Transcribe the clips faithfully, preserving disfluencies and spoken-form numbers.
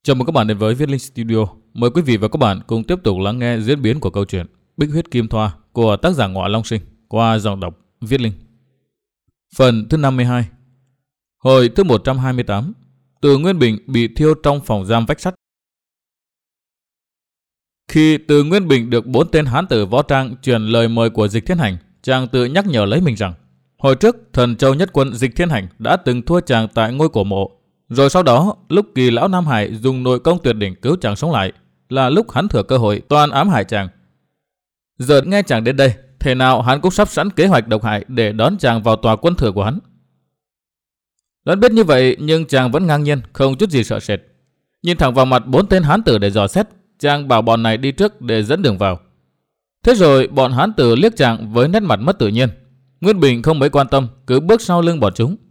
Chào mừng các bạn đến với Viết Linh Studio. Mời quý vị và các bạn cùng tiếp tục lắng nghe diễn biến của câu chuyện Bích Huyết Kim Thoa của tác giả Ngọa Long Sinh qua giọng đọc Viết Linh. Phần thứ năm mươi hai. Hồi thứ một trăm hai mươi tám. Từ Nguyên Bình bị thiêu trong phòng giam vách sắt. Khi Từ Nguyên Bình được bốn tên hán tử võ trang truyền lời mời của Dịch Thiên Hành, chàng tự nhắc nhở lấy mình rằng hồi trước Thần Châu Nhất Quân Dịch Thiên Hành đã từng thua chàng tại ngôi cổ mộ. Rồi sau đó, lúc Kỳ Lão Nam Hải dùng nội công tuyệt đỉnh cứu chàng sống lại, là lúc hắn thừa cơ hội toàn ám hại chàng. Giờ nghe chàng đến đây, thế nào hắn cũng sắp sẵn kế hoạch độc hại để đón chàng vào tòa quân thừa của hắn. Đoán biết như vậy nhưng chàng vẫn ngang nhiên, không chút gì sợ sệt. Nhìn thẳng vào mặt bốn tên hán tử để dò xét, chàng bảo bọn này đi trước để dẫn đường vào. Thế rồi bọn hán tử liếc chàng với nét mặt mất tự nhiên. Nguyên Bình không mấy quan tâm, cứ bước sau lưng bọn chúng.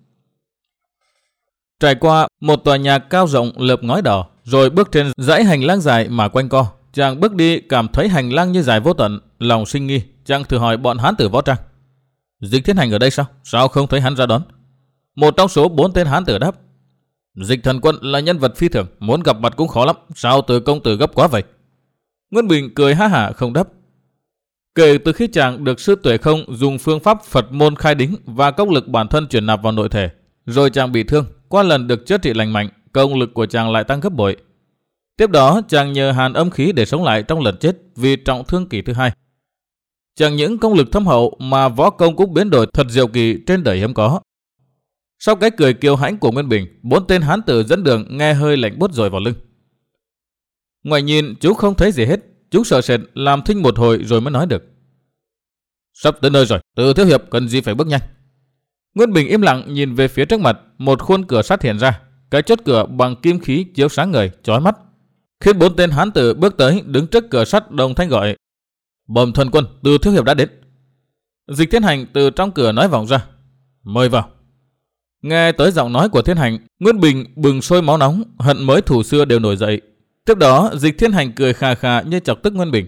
Trải qua một tòa nhà cao rộng lợp ngói đỏ, rồi bước trên dãy hành lang dài mà quanh co. Chàng bước đi cảm thấy hành lang như dài vô tận, lòng sinh nghi. Chàng thử hỏi bọn hán tử võ trang: Dịch Thiên Hành ở đây sao? Sao không thấy hắn ra đón? Một trong số bốn tên hán tử đáp: Dịch Thần Quân là nhân vật phi thường, muốn gặp mặt cũng khó lắm. Sao Từ công tử gấp quá vậy? Nguyên Bình cười ha hả không đáp. Kể từ khi chàng được sư Tuệ Không dùng phương pháp Phật môn khai đính và công lực bản thân chuyển nạp vào nội thể, rồi chàng bị thương, qua lần được chữa trị lành mạnh, công lực của chàng lại tăng gấp bội. Tiếp đó chàng nhờ hàn âm khí để sống lại trong lần chết vì trọng thương kỳ thứ hai. Chẳng những công lực thâm hậu mà võ công cũng biến đổi thật diệu kỳ trên đời hiếm có. Sau cái cười kiêu hãnh của Nguyên Bình, bốn tên hán tử dẫn đường nghe hơi lạnh buốt rồi vào lưng. Ngoài nhìn chú không thấy gì hết, chú sợ sệt làm thinh một hồi rồi mới nói được: Sắp tới nơi rồi, Từ thiếu hiệp cần gì phải bước nhanh. Nguyên Bình im lặng nhìn về phía trước mặt, một khuôn cửa sắt hiện ra, cái chốt cửa bằng kim khí chiếu sáng ngời, chói mắt, khiến bốn tên hán tử bước tới đứng trước cửa sắt đồng thanh gọi: Bẩm Thần Quân, Từ thiếu hiệp đã đến. Dịch Thiên Hành từ trong cửa nói vọng ra: Mời vào. Nghe tới giọng nói của Thiên Hành, Nguyên Bình bừng sôi máu nóng, hận mới thù xưa đều nổi dậy. Tiếp đó Dịch Thiên Hành cười khà khà như chọc tức Nguyên Bình: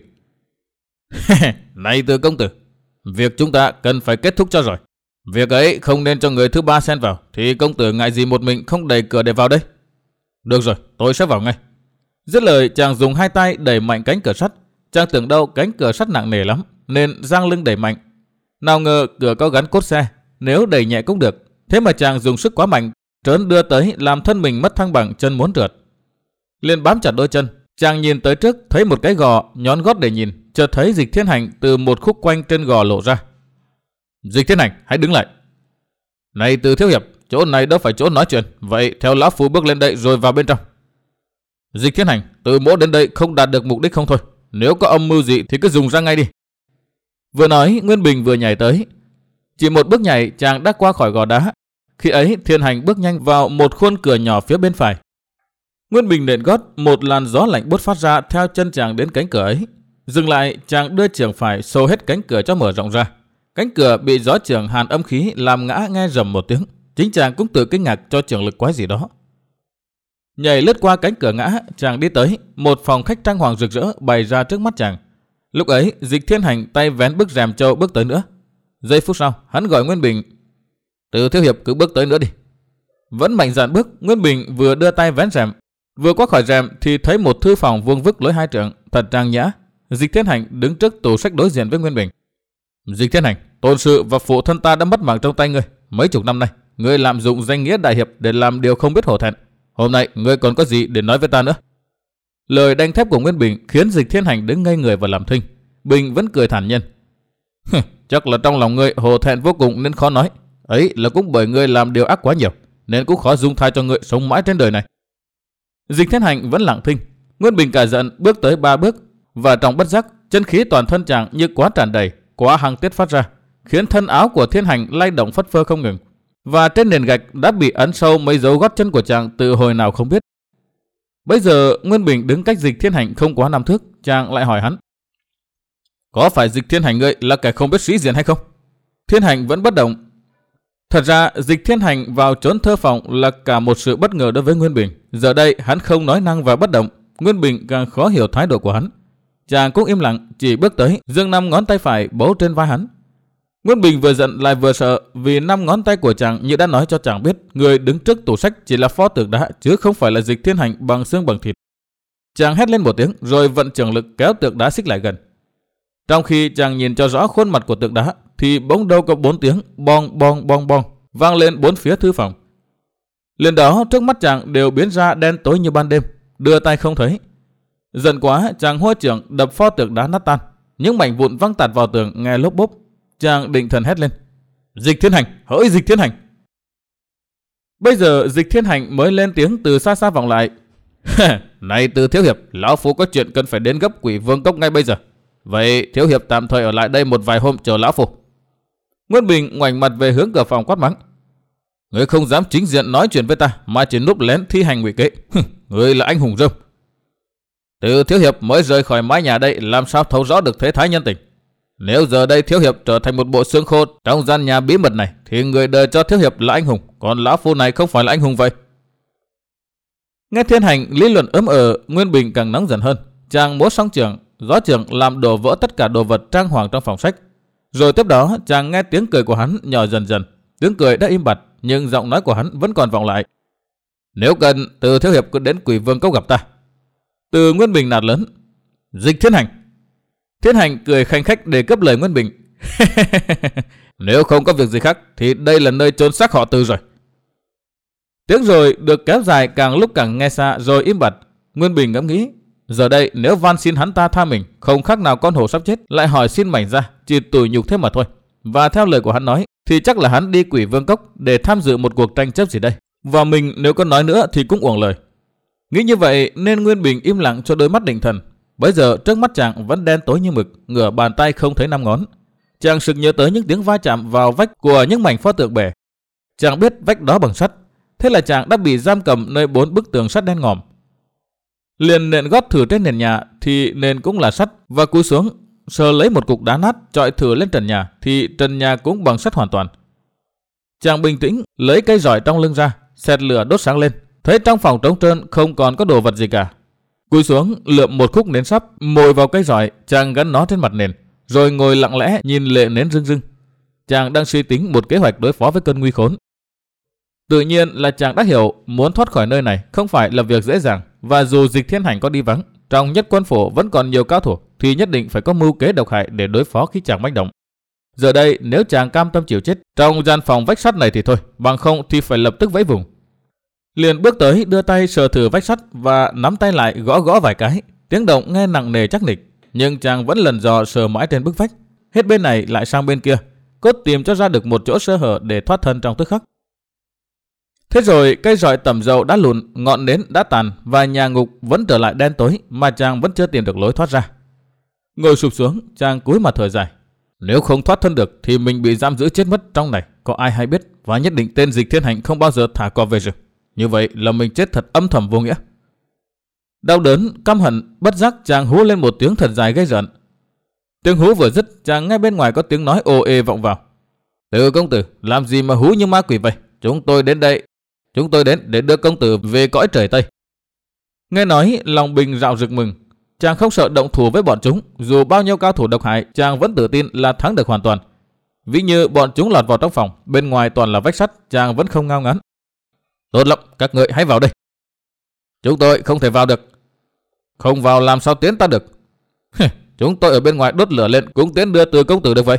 Này Từ công tử, việc chúng ta cần phải kết thúc cho rồi. Việc ấy không nên cho người thứ ba xen vào, thì công tử ngại gì một mình không đẩy cửa để vào đây? Được rồi, tôi sẽ vào ngay. Dứt lời chàng dùng hai tay đẩy mạnh cánh cửa sắt. Chàng tưởng đâu cánh cửa sắt nặng nề lắm nên giang lưng đẩy mạnh. Nào ngờ cửa có gắn cốt xe, nếu đẩy nhẹ cũng được. Thế mà chàng dùng sức quá mạnh, trớn đưa tới làm thân mình mất thăng bằng, chân muốn trượt. Liền bám chặt đôi chân, chàng nhìn tới trước thấy một cái gò, nhón gót để nhìn, chợt thấy Dịch Thiên Hành từ một khúc quanh trên gò lộ ra. Dịch Thiên Hành, hãy đứng lại. Này Từ thiếu hiệp, chỗ này đâu phải chỗ nói chuyện, vậy theo lão phu bước lên đây rồi vào bên trong. Dịch Thiên Hành, từ mỗ đến đây không đạt được mục đích không thôi, nếu có âm mưu gì thì cứ dùng ra ngay đi. Vừa nói Nguyên Bình vừa nhảy tới. Chỉ một bước nhảy chàng đã qua khỏi gò đá. Khi ấy Thiên Hành bước nhanh vào một khuôn cửa nhỏ phía bên phải. Nguyên Bình nện gót, một làn gió lạnh buốt phát ra theo chân chàng đến cánh cửa ấy. Dừng lại, chàng đưa chưởng phải xô hết cánh cửa cho mở rộng ra. Cánh cửa bị gió chưởng hàn âm khí làm ngã nghe rầm một tiếng. Chính chàng cũng tự kinh ngạc cho chưởng lực quái gì đó. Nhảy lướt qua cánh cửa ngã, chàng đi tới một phòng khách trang hoàng rực rỡ bày ra trước mắt chàng. Lúc ấy Dịch Thiên Hành tay vén bức rèm trâu bước tới nữa. Giây phút sau hắn gọi Nguyên Bình: Từ thiếu hiệp cứ bước tới nữa đi. Vẫn mạnh dạn bước, Nguyên Bình vừa đưa tay vén rèm, vừa qua khỏi rèm thì thấy một thư phòng vuông vức lối hai trượng, thật trang nhã. Dịch Thiên Hành đứng trước tủ sách đối diện với Nguyên Bình. Dịch Thiên Hành, tôn sự và phụ thân ta đã mất mạng trong tay ngươi. Mấy chục năm nay, ngươi lạm dụng danh nghĩa đại hiệp để làm điều không biết hổ thẹn. Hôm nay, ngươi còn có gì để nói với ta nữa? Lời đanh thép của Nguyên Bình khiến Dịch Thiên Hành đứng ngây người và làm thinh. Bình vẫn cười thản nhiên: Chắc là trong lòng ngươi hổ thẹn vô cùng nên khó nói. Ấy là cũng bởi ngươi làm điều ác quá nhiều, nên cũng khó dung tha cho ngươi sống mãi trên đời này. Dịch Thiên Hành vẫn lặng thinh. Nguyên Bình cả giận bước tới ba bước, và trong bất giác chân khí toàn thân chàng như quá tràn đầy, quá hăng tiết phát ra, khiến thân áo của Thiên Hành lay động phất phơ không ngừng, và trên nền gạch đã bị ấn sâu mấy dấu gót chân của chàng từ hồi nào không biết. Bây giờ Nguyên Bình đứng cách Dịch Thiên Hành không quá năm thước, chàng lại hỏi hắn: Có phải Dịch Thiên Hành ngươi là kẻ không biết sĩ diện hay không? Thiên Hành vẫn bất động. Thật ra Dịch Thiên Hành vào trốn thơ phòng là cả một sự bất ngờ đối với Nguyên Bình. Giờ đây hắn không nói năng và bất động, Nguyên Bình càng khó hiểu thái độ của hắn. Chàng cũng im lặng, chỉ bước tới giương năm ngón tay phải bấu trên vai hắn. Nguyên Bình vừa giận lại vừa sợ, vì năm ngón tay của chàng như đã nói cho chàng biết người đứng trước tủ sách chỉ là pho tượng đá chứ không phải là Dịch Thiên Hành bằng xương bằng thịt. Chàng hét lên một tiếng rồi vận trường lực kéo tượng đá xích lại gần. Trong khi chàng nhìn cho rõ khuôn mặt của tượng đá thì bỗng đâu có bốn tiếng bong bong bong bong vang lên bốn phía thư phòng. Liền đó trước mắt chàng đều biến ra đen tối như ban đêm, đưa tay không thấy. Giận quá, chàng hô trưởng đập pho tượng đá nát tan, những mảnh vụn văng tạt vào tường nghe lốp bốp. Chàng định thần hét lên: Dịch Thiên Hành, hỡi Dịch Thiên Hành! Bây giờ Dịch Thiên Hành mới lên tiếng từ xa xa vọng lại: Này Từ thiếu hiệp, lão phu có chuyện cần phải đến gấp Quỷ Vương Cốc ngay bây giờ. Vậy thiếu hiệp tạm thời ở lại đây một vài hôm chờ lão phu. Nguyên Bình ngoảnh mặt về hướng cửa phòng quát mắng: Ngươi không dám chính diện nói chuyện với ta mà chỉ núp lén thi hành ngụy kế. Ngươi là anh hùng rơm. Từ thiếu hiệp mới rời khỏi mái nhà đây, làm sao thấu rõ được thế thái nhân tình. Nếu giờ đây thiếu hiệp trở thành một bộ xương khô trong gian nhà bí mật này thì người đời cho thiếu hiệp là anh hùng, còn lão phu này không phải là anh hùng vậy. Nghe Thiên Hành lý luận ấm ờ, Nguyên Bình càng nóng giận hơn. Chàng múa song trường, gió trường làm đổ vỡ tất cả đồ vật trang hoàng trong phòng sách. Rồi tiếp đó chàng nghe tiếng cười của hắn nhỏ dần dần. Tiếng cười đã im bặt nhưng giọng nói của hắn vẫn còn vọng lại: Nếu cần, Từ thiếu hiệp cứ đến Quỷ Vương Cốc gặp ta. Từ Nguyên Bình nạt lớn: Dịch Thiên Hành! Thiên Hành cười khanh khách để cướp lời Nguyên Bình: Nếu không có việc gì khác thì đây là nơi chôn xác họ Từ rồi. Tiếng rồi được kéo dài càng lúc càng nghe xa rồi im bặt. Nguyên Bình ngẫm nghĩ, giờ đây nếu van xin hắn ta tha mình, không khác nào con hổ sắp chết lại hỏi xin mảnh ra, chỉ tủi nhục thế mà thôi. Và theo lời của hắn nói thì chắc là hắn đi Quỷ Vương Cốc để tham dự một cuộc tranh chấp gì đây. Và mình nếu có nói nữa thì cũng uổng lời. Nghĩ như vậy nên Nguyên Bình im lặng cho đôi mắt định thần. Bây giờ trước mắt chàng vẫn đen tối như mực, ngửa bàn tay không thấy năm ngón. Chàng sực nhớ tới những tiếng va chạm vào vách của những mảnh pho tượng bể. Chàng biết vách đó bằng sắt, thế là chàng đã bị giam cầm nơi bốn bức tường sắt đen ngòm. Liền nện gót thử trên nền nhà thì nền cũng là sắt, và cúi xuống sờ lấy một cục đá nát chọi thử lên trần nhà thì trần nhà cũng bằng sắt hoàn toàn. Chàng bình tĩnh lấy cây rọi trong lưng ra, xẹt lửa đốt sáng lên, thấy trong phòng trống trơn không còn có đồ vật gì cả. Cúi xuống lượm một khúc nến sắp, mồi vào cây rọi, chàng gắn nó trên mặt nền, rồi ngồi lặng lẽ nhìn lệ nến rưng rưng. Chàng đang suy tính một kế hoạch đối phó với cơn nguy khốn. Tự nhiên là chàng đã hiểu muốn thoát khỏi nơi này không phải là việc dễ dàng, và dù Dịch Thiên Hành có đi vắng, trong nhất quân phủ vẫn còn nhiều cao thủ thì nhất định phải có mưu kế độc hại để đối phó khi chàng manh động. Giờ đây nếu chàng cam tâm chịu chết trong gian phòng vách sắt này thì thôi, bằng không thì phải lập tức vẫy vùng. Liền bước tới đưa tay sờ thử vách sắt và nắm tay lại gõ gõ vài cái, tiếng động nghe nặng nề chắc nịch, nhưng chàng vẫn lần dò sờ mãi trên bức vách, hết bên này lại sang bên kia, cốt tìm cho ra được một chỗ sơ hở để thoát thân trong tức khắc. Thế rồi cây rọi tẩm dầu đã lùn, ngọn nến đã tàn và nhà ngục vẫn trở lại đen tối mà chàng vẫn chưa tìm được lối thoát ra. Ngồi sụp xuống, chàng cúi mặt thở dài. Nếu không thoát thân được thì mình bị giam giữ chết mất trong này, có ai hay biết, và nhất định tên Dịch Thiên Hành không bao giờ thả cò về rừng. Như vậy là mình chết thật âm thầm vô nghĩa. Đau đớn, căm hận, bất giác chàng hú lên một tiếng thật dài gây rợn. Tiếng hú vừa dứt, chàng nghe bên ngoài có tiếng nói ồ ê vọng vào. Từ công tử, làm gì mà hú như ma quỷ vậy? Chúng tôi đến đây, chúng tôi đến để đưa công tử về cõi trời Tây. Nghe nói, lòng Bình rạo rực mừng. Chàng không sợ động thủ với bọn chúng, dù bao nhiêu cao thủ độc hại, chàng vẫn tự tin là thắng được hoàn toàn. Ví như bọn chúng lọt vào trong phòng, bên ngoài toàn là vách sắt, chàng vẫn không ngao ngán. Tốt lắm, các ngươi hãy vào đây. Chúng tôi không thể vào được. Không vào làm sao tiến ta được? Chúng tôi ở bên ngoài đốt lửa lên cũng tiến đưa Từ công tử được vậy.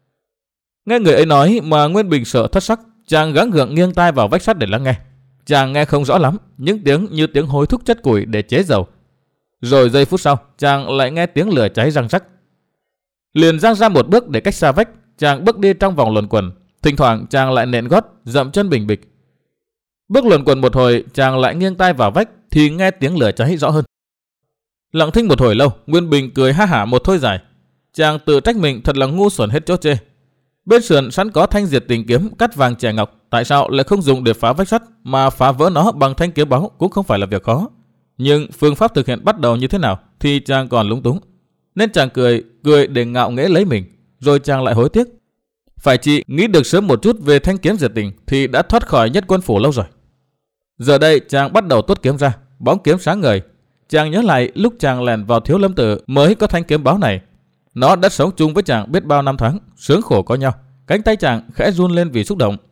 Nghe người ấy nói mà Nguyên Bình sợ thất sắc, chàng gắng gượng nghiêng tai vào vách sắt để lắng nghe. Chàng nghe không rõ lắm, những tiếng như tiếng hối thúc chất củi để chế dầu. Rồi giây phút sau, chàng lại nghe tiếng lửa cháy răng rắc. Liền giang ra một bước để cách xa vách, chàng bước đi trong vòng luẩn quẩn. Thỉnh thoảng chàng lại nện gót, dậm chân bình bịch. Bước luẩn quẩn một hồi, chàng lại nghiêng tai vào vách thì nghe tiếng lửa cháy rõ hơn. Lặng thinh một hồi lâu, Nguyên Bình cười ha hả một thôi dài. Chàng tự trách mình thật là ngu xuẩn hết chỗ chê. Bên sườn sẵn có thanh diệt tình kiếm cắt vàng chẻ ngọc, tại sao lại không dùng để phá vách sắt mà phá vỡ nó bằng thanh kiếm báu cũng không phải là việc khó. Nhưng phương pháp thực hiện bắt đầu như thế nào thì chàng còn lúng túng. Nên chàng cười, cười để ngạo nghễ lấy mình, rồi chàng lại hối tiếc. Phải chỉ nghĩ được sớm một chút về thanh kiếm diệt tình thì đã thoát khỏi nhất quân phủ lâu rồi. Giờ đây chàng bắt đầu tuốt kiếm ra, bóng kiếm sáng ngời. Chàng nhớ lại lúc chàng lèn vào Thiếu Lâm Tự mới có thanh kiếm báu này. Nó đã sống chung với chàng biết bao năm tháng, sướng khổ có nhau. cánh tay chàng khẽ run lên vì xúc động.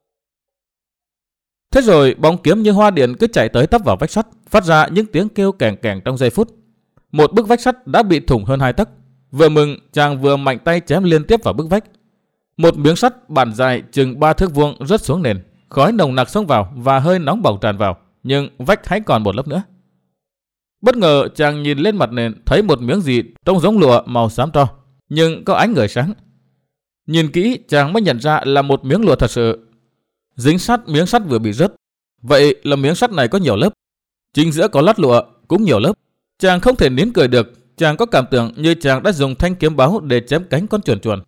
Thế rồi bóng kiếm như hoa điện cứ chạy tới tấp vào vách sắt, phát ra những tiếng kêu kèng kèng trong giây phút. Một bức vách sắt đã bị thủng hơn hai tấc. Vừa mừng, chàng vừa mạnh tay chém liên tiếp vào bức vách. Một miếng sắt bản dài chừng ba thước vuông rớt xuống nền, khói nồng nặc xông vào và hơi nóng bỏng tràn vào, nhưng vách hãy còn một lớp nữa. Bất ngờ chàng nhìn lên mặt nền thấy một miếng gì trông giống lụa màu xám tro, nhưng có ánh ngời sáng. Nhìn kỹ chàng mới nhận ra là một miếng lụa thật sự. Dính sát miếng sắt vừa bị rớt. Vậy là miếng sắt này có nhiều lớp. Chính giữa có lát lụa cũng nhiều lớp. Chàng không thể nín cười được. Chàng có cảm tưởng như chàng đã dùng thanh kiếm báo để chém cánh con chuồn chuồn.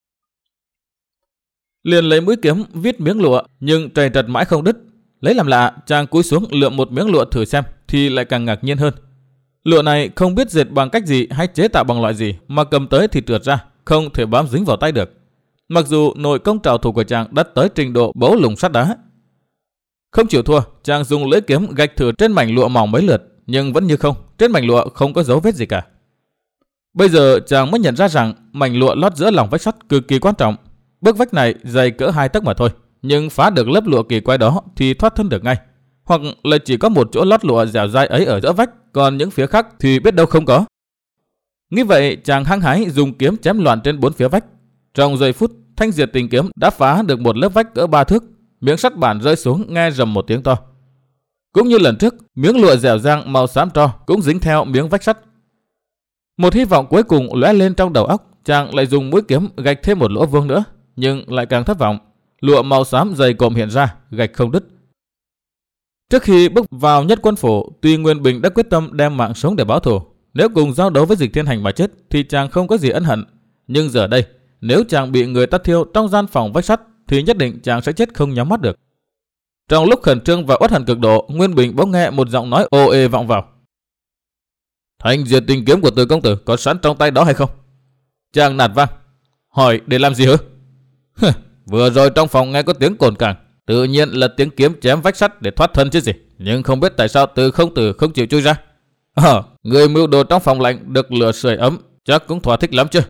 Liền lấy mũi kiếm vít miếng lụa, nhưng trầy trật mãi không đứt. Lấy làm lạ, chàng cúi xuống lượm một miếng lụa thử xem, thì lại càng ngạc nhiên hơn. Lụa này không biết dệt bằng cách gì hay chế tạo bằng loại gì, mà cầm tới thì trượt ra, không thể bám dính vào tay được. Mặc dù nội công trảo thủ của chàng đã tới trình độ bấu lùng sắt đá. Không chịu thua, chàng dùng lưỡi kiếm gạch thử trên mảnh lụa mỏng mấy lượt, nhưng vẫn như không, trên mảnh lụa không có dấu vết gì cả. Bây giờ chàng mới nhận ra rằng mảnh lụa lót giữa lòng vách sắt cực kỳ quan trọng. Bức vách này dày cỡ hai tấc mà thôi, nhưng phá được lớp lụa kỳ quái đó thì thoát thân được ngay. Hoặc là chỉ có một chỗ lót lụa dẻo dai ấy ở giữa vách, còn những phía khác thì biết đâu không có. Nghĩ vậy, chàng hăng hái dùng kiếm chém loạn trên bốn phía vách. Trong giây phút, thanh diệt tình kiếm đã phá được một lớp vách cỡ ba thước, miếng sắt bản rơi xuống nghe rầm một tiếng to. Cũng như lần trước, miếng lụa dẻo dang màu xám tro cũng dính theo miếng vách sắt. Một hy vọng cuối cùng lóe lên trong đầu óc, chàng lại dùng mũi kiếm gạch thêm một lỗ vuông nữa, nhưng lại càng thất vọng. Lụa màu xám dày cộm hiện ra, gạch không đứt. Trước khi bước vào Nhất Quân Phủ, tuy Nguyên Bình đã quyết tâm đem mạng sống để báo thù. Nếu cùng giao đấu với Dịch Thiên Hành mà chết thì chàng không có gì ân hận. Nhưng giờ đây, nếu chàng bị người ta thiêu trong gian phòng vách sắt thì nhất định chàng sẽ chết không nhắm mắt được. Trong lúc khẩn trương và uất hận cực độ, Nguyên Bình bỗng nghe một giọng nói ồ ê vọng vào. Thanh diệt tình kiếm của Từ công tử có sẵn trong tay đó hay không? Chàng nạt vang. Hỏi để làm gì hả? Vừa rồi trong phòng nghe có tiếng cồn càng, tự nhiên là tiếng kiếm chém vách sắt để thoát thân chứ gì. Nhưng không biết tại sao Từ công tử không chịu chui ra. Ờ, người mưu đồ trong phòng lạnh được lửa sưởi ấm, chắc cũng thỏa thích lắm chứ.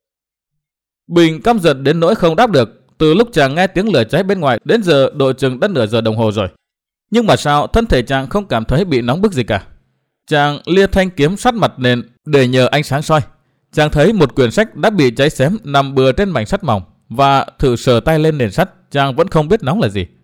Bình căm giận đến nỗi không đáp được. Từ lúc chàng nghe tiếng lửa cháy bên ngoài đến giờ độ chừng đã nửa giờ đồng hồ rồi. Nhưng mà sao thân thể chàng không cảm thấy bị nóng bức gì cả. Chàng lia thanh kiếm sát mặt nền để nhờ ánh sáng soi. Chàng thấy một quyển sách đã bị cháy xém nằm bừa trên mảnh sắt mỏng, và thử sờ tay lên nền sắt, chàng vẫn không biết nóng là gì.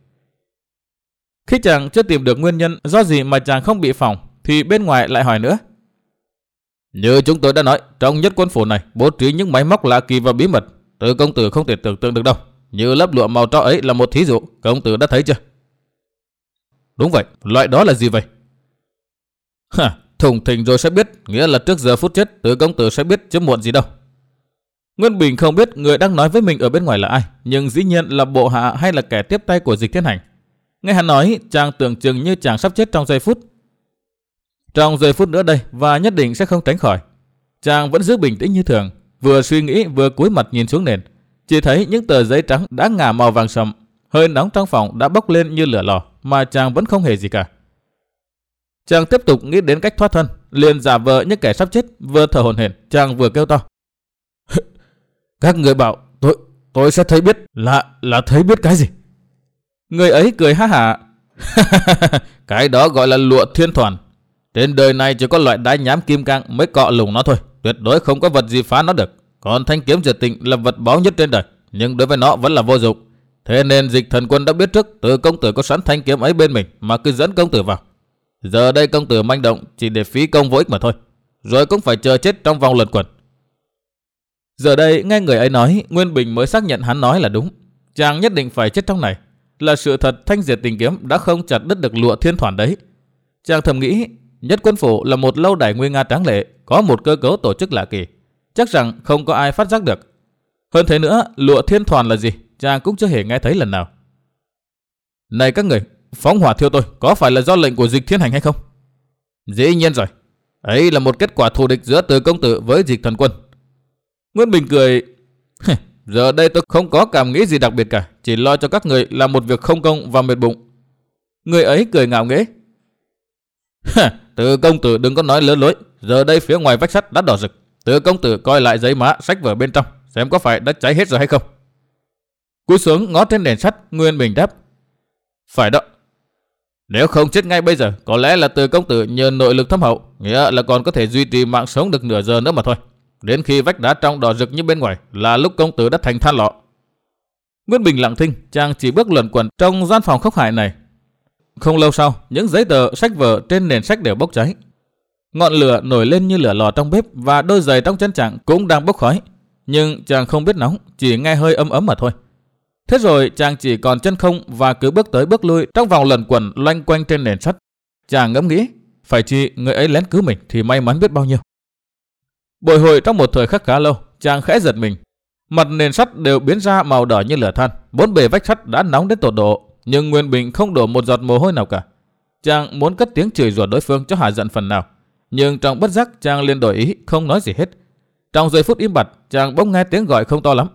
Khi chàng chưa tìm được nguyên nhân do gì mà chàng không bị phỏng, thì bên ngoài lại hỏi nữa. Như chúng tôi đã nói, trong Nhất Quân Phủ này bố trí những máy móc lạ kỳ và bí mật, Từ công tử không thể tưởng tượng được đâu. Như lớp lụa màu tro ấy là một thí dụ, công tử đã thấy chưa? Đúng vậy, loại đó là gì vậy? Hả, thùng thình rồi sẽ biết, nghĩa là trước giờ phút chết Từ công tử sẽ biết chứ muộn gì đâu. Nguyên Bình không biết người đang nói với mình ở bên ngoài là ai, nhưng dĩ nhiên là bộ hạ hay là kẻ tiếp tay của Dịch Thiên Hành. Nghe hắn nói, chàng tưởng chừng như chàng sắp chết trong giây phút. Trong giây phút nữa đây, và nhất định sẽ không tránh khỏi. Chàng vẫn giữ bình tĩnh như thường, vừa suy nghĩ vừa cúi mặt nhìn xuống nền. Chỉ thấy những tờ giấy trắng đã ngả màu vàng sậm, hơi nóng trong phòng đã bốc lên như lửa lò, mà chàng vẫn không hề gì cả. Chàng tiếp tục nghĩ đến cách thoát thân, liền giả vờ như kẻ sắp chết, vừa thở hổn hển, chàng vừa kêu to. Các người bảo tôi tôi sẽ thấy biết là là thấy biết cái gì? Người ấy cười ha hả. Cái đó gọi là lụa thiên thoản. Trên đời này chỉ có loại đá nhám kim cang mới cọ lùng nó thôi, tuyệt đối không có vật gì phá nó được. Còn thanh kiếm diệt tình là vật báu nhất trên đời, nhưng đối với nó vẫn là vô dụng. Thế nên Dịch Thần Quân đã biết trước Từ công tử có sẵn thanh kiếm ấy bên mình mà cứ dẫn công tử vào. Giờ đây công tử manh động chỉ để phí công vô ích mà thôi, rồi cũng phải chờ chết trong vòng luẩn quẩn. Giờ đây nghe người ấy nói, Nguyên Bình mới xác nhận hắn nói là đúng. Chàng nhất định phải chết trong này. Là sự thật thanh diệt tình kiếm đã không chặt đứt được lụa thiên thoản đấy. Chàng thầm nghĩ, Nhất Quân Phủ là một lâu đài nguy nga tráng lệ, có một cơ cấu tổ chức lạ kỳ, chắc rằng không có ai phát giác được. Hơn thế nữa, lụa thiên thoản là gì, chàng cũng chưa hề nghe thấy lần nào. Này các người, phóng hỏa thiêu tôi có phải là do lệnh của Dịch Thiên Hành hay không? Dĩ nhiên rồi, ấy là một kết quả thù địch giữa Từ công tử với Dịch Thần Quân. Nguyên Bình cười. Giờ đây tôi không có cảm nghĩ gì đặc biệt cả, chỉ lo cho các người làm một việc không công và mệt bụng. Người ấy cười ngạo nghễ. Từ công tử đừng có nói lớn lối, giờ đây phía ngoài vách sắt đã đỏ rực. Từ công tử coi lại giấy mã sách vở bên trong, xem có phải đã cháy hết rồi hay không. Cúi xuống ngó trên nền sắt, Nguyên Bình đáp: Phải đó. Nếu không chết ngay bây giờ, có lẽ là Từ công tử nhờ nội lực thâm hậu, nghĩa là còn có thể duy trì mạng sống được nửa giờ nữa mà thôi. Đến khi vách đá trong đỏ rực như bên ngoài là lúc công tử đã thành than lọ. Nguyên Bình lặng thinh, chàng chỉ bước luẩn quẩn trong gian phòng khốc hại này. Không lâu sau, những giấy tờ, sách vở trên nền sách đều bốc cháy. Ngọn lửa nổi lên như lửa lò trong bếp và đôi giày trong chân chàng cũng đang bốc khói. Nhưng chàng không biết nóng, chỉ nghe hơi ấm ấm mà thôi. Thế rồi chàng chỉ còn chân không và cứ bước tới bước lui trong vòng luẩn quẩn loanh quanh trên nền sắt. Chàng ngẫm nghĩ, phải chi người ấy lén cứu mình thì may mắn biết bao nhiêu. Bồi hồi trong một thời khắc khá lâu, chàng khẽ giật mình. Mặt nền sắt đều biến ra màu đỏ như lửa than, bốn bề vách sắt đã nóng đến tột độ, nhưng Nguyên Bình không đổ một giọt mồ hôi nào cả. Chàng muốn cất tiếng chửi rủa đối phương cho hạ giận phần nào, nhưng trong bất giác chàng liền đổi ý, không nói gì hết. Trong giây phút im bặt, chàng bỗng nghe tiếng gọi không to lắm: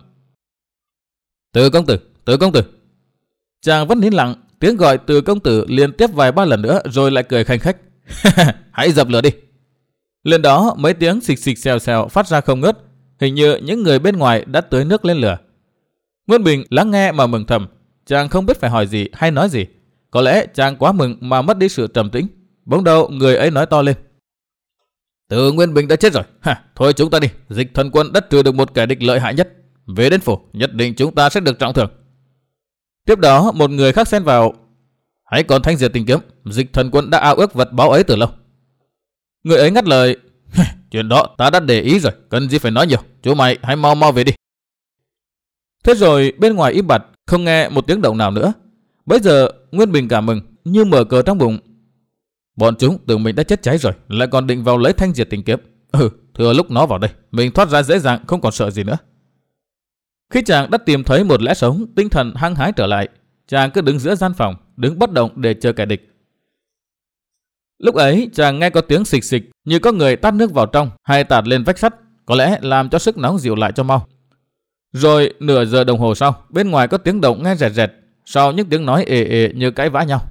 Từ công tử, Từ công tử. Chàng vẫn nín lặng, tiếng gọi Từ công tử liên tiếp vài ba lần nữa rồi lại cười khanh khách: Hãy dập lửa đi. Lần đó mấy tiếng xịch xịch xèo xèo phát ra không ngớt, hình như những người bên ngoài đã tưới nước lên lửa. Nguyên Bình lắng nghe mà mừng thầm, chàng không biết phải hỏi gì hay nói gì. Có lẽ chàng quá mừng mà mất đi sự trầm tĩnh. Bỗng đầu người ấy nói to lên: Từ Nguyên Bình đã chết rồi. Ha, thôi chúng ta đi, Dịch Thần Quân đã trừ được một kẻ địch lợi hại nhất. Về đến phủ, nhất định chúng ta sẽ được trọng thưởng. Tiếp đó một người khác xen vào: Hãy còn Thanh Diệt Tình Kiếm, Dịch Thần Quân đã ao ước vật báu ấy từ lâu. Người ấy ngắt lời: Chuyện đó ta đã để ý rồi, cần gì phải nói nhiều. Chú mày hãy mau mau về đi. Thế rồi bên ngoài im bặt, không nghe một tiếng động nào nữa. Bấy giờ Nguyên Bình cảm mừng như mở cờ trong bụng. Bọn chúng tưởng mình đã chết cháy rồi, lại còn định vào lấy Thanh Diệt Tình Kiếm. Ừ, thừa lúc nó vào đây, mình thoát ra dễ dàng, không còn sợ gì nữa. Khi chàng đã tìm thấy một lẽ sống, tinh thần hăng hái trở lại, chàng cứ đứng giữa gian phòng, đứng bất động để chờ kẻ địch. Lúc ấy chàng nghe có tiếng xịch xịch như có người tát nước vào trong hay tạt lên vách sắt, có lẽ làm cho sức nóng dịu lại cho mau. Rồi nửa giờ đồng hồ sau, bên ngoài có tiếng động nghe rẹt rẹt, sau những tiếng nói ề ề như cãi vã nhau.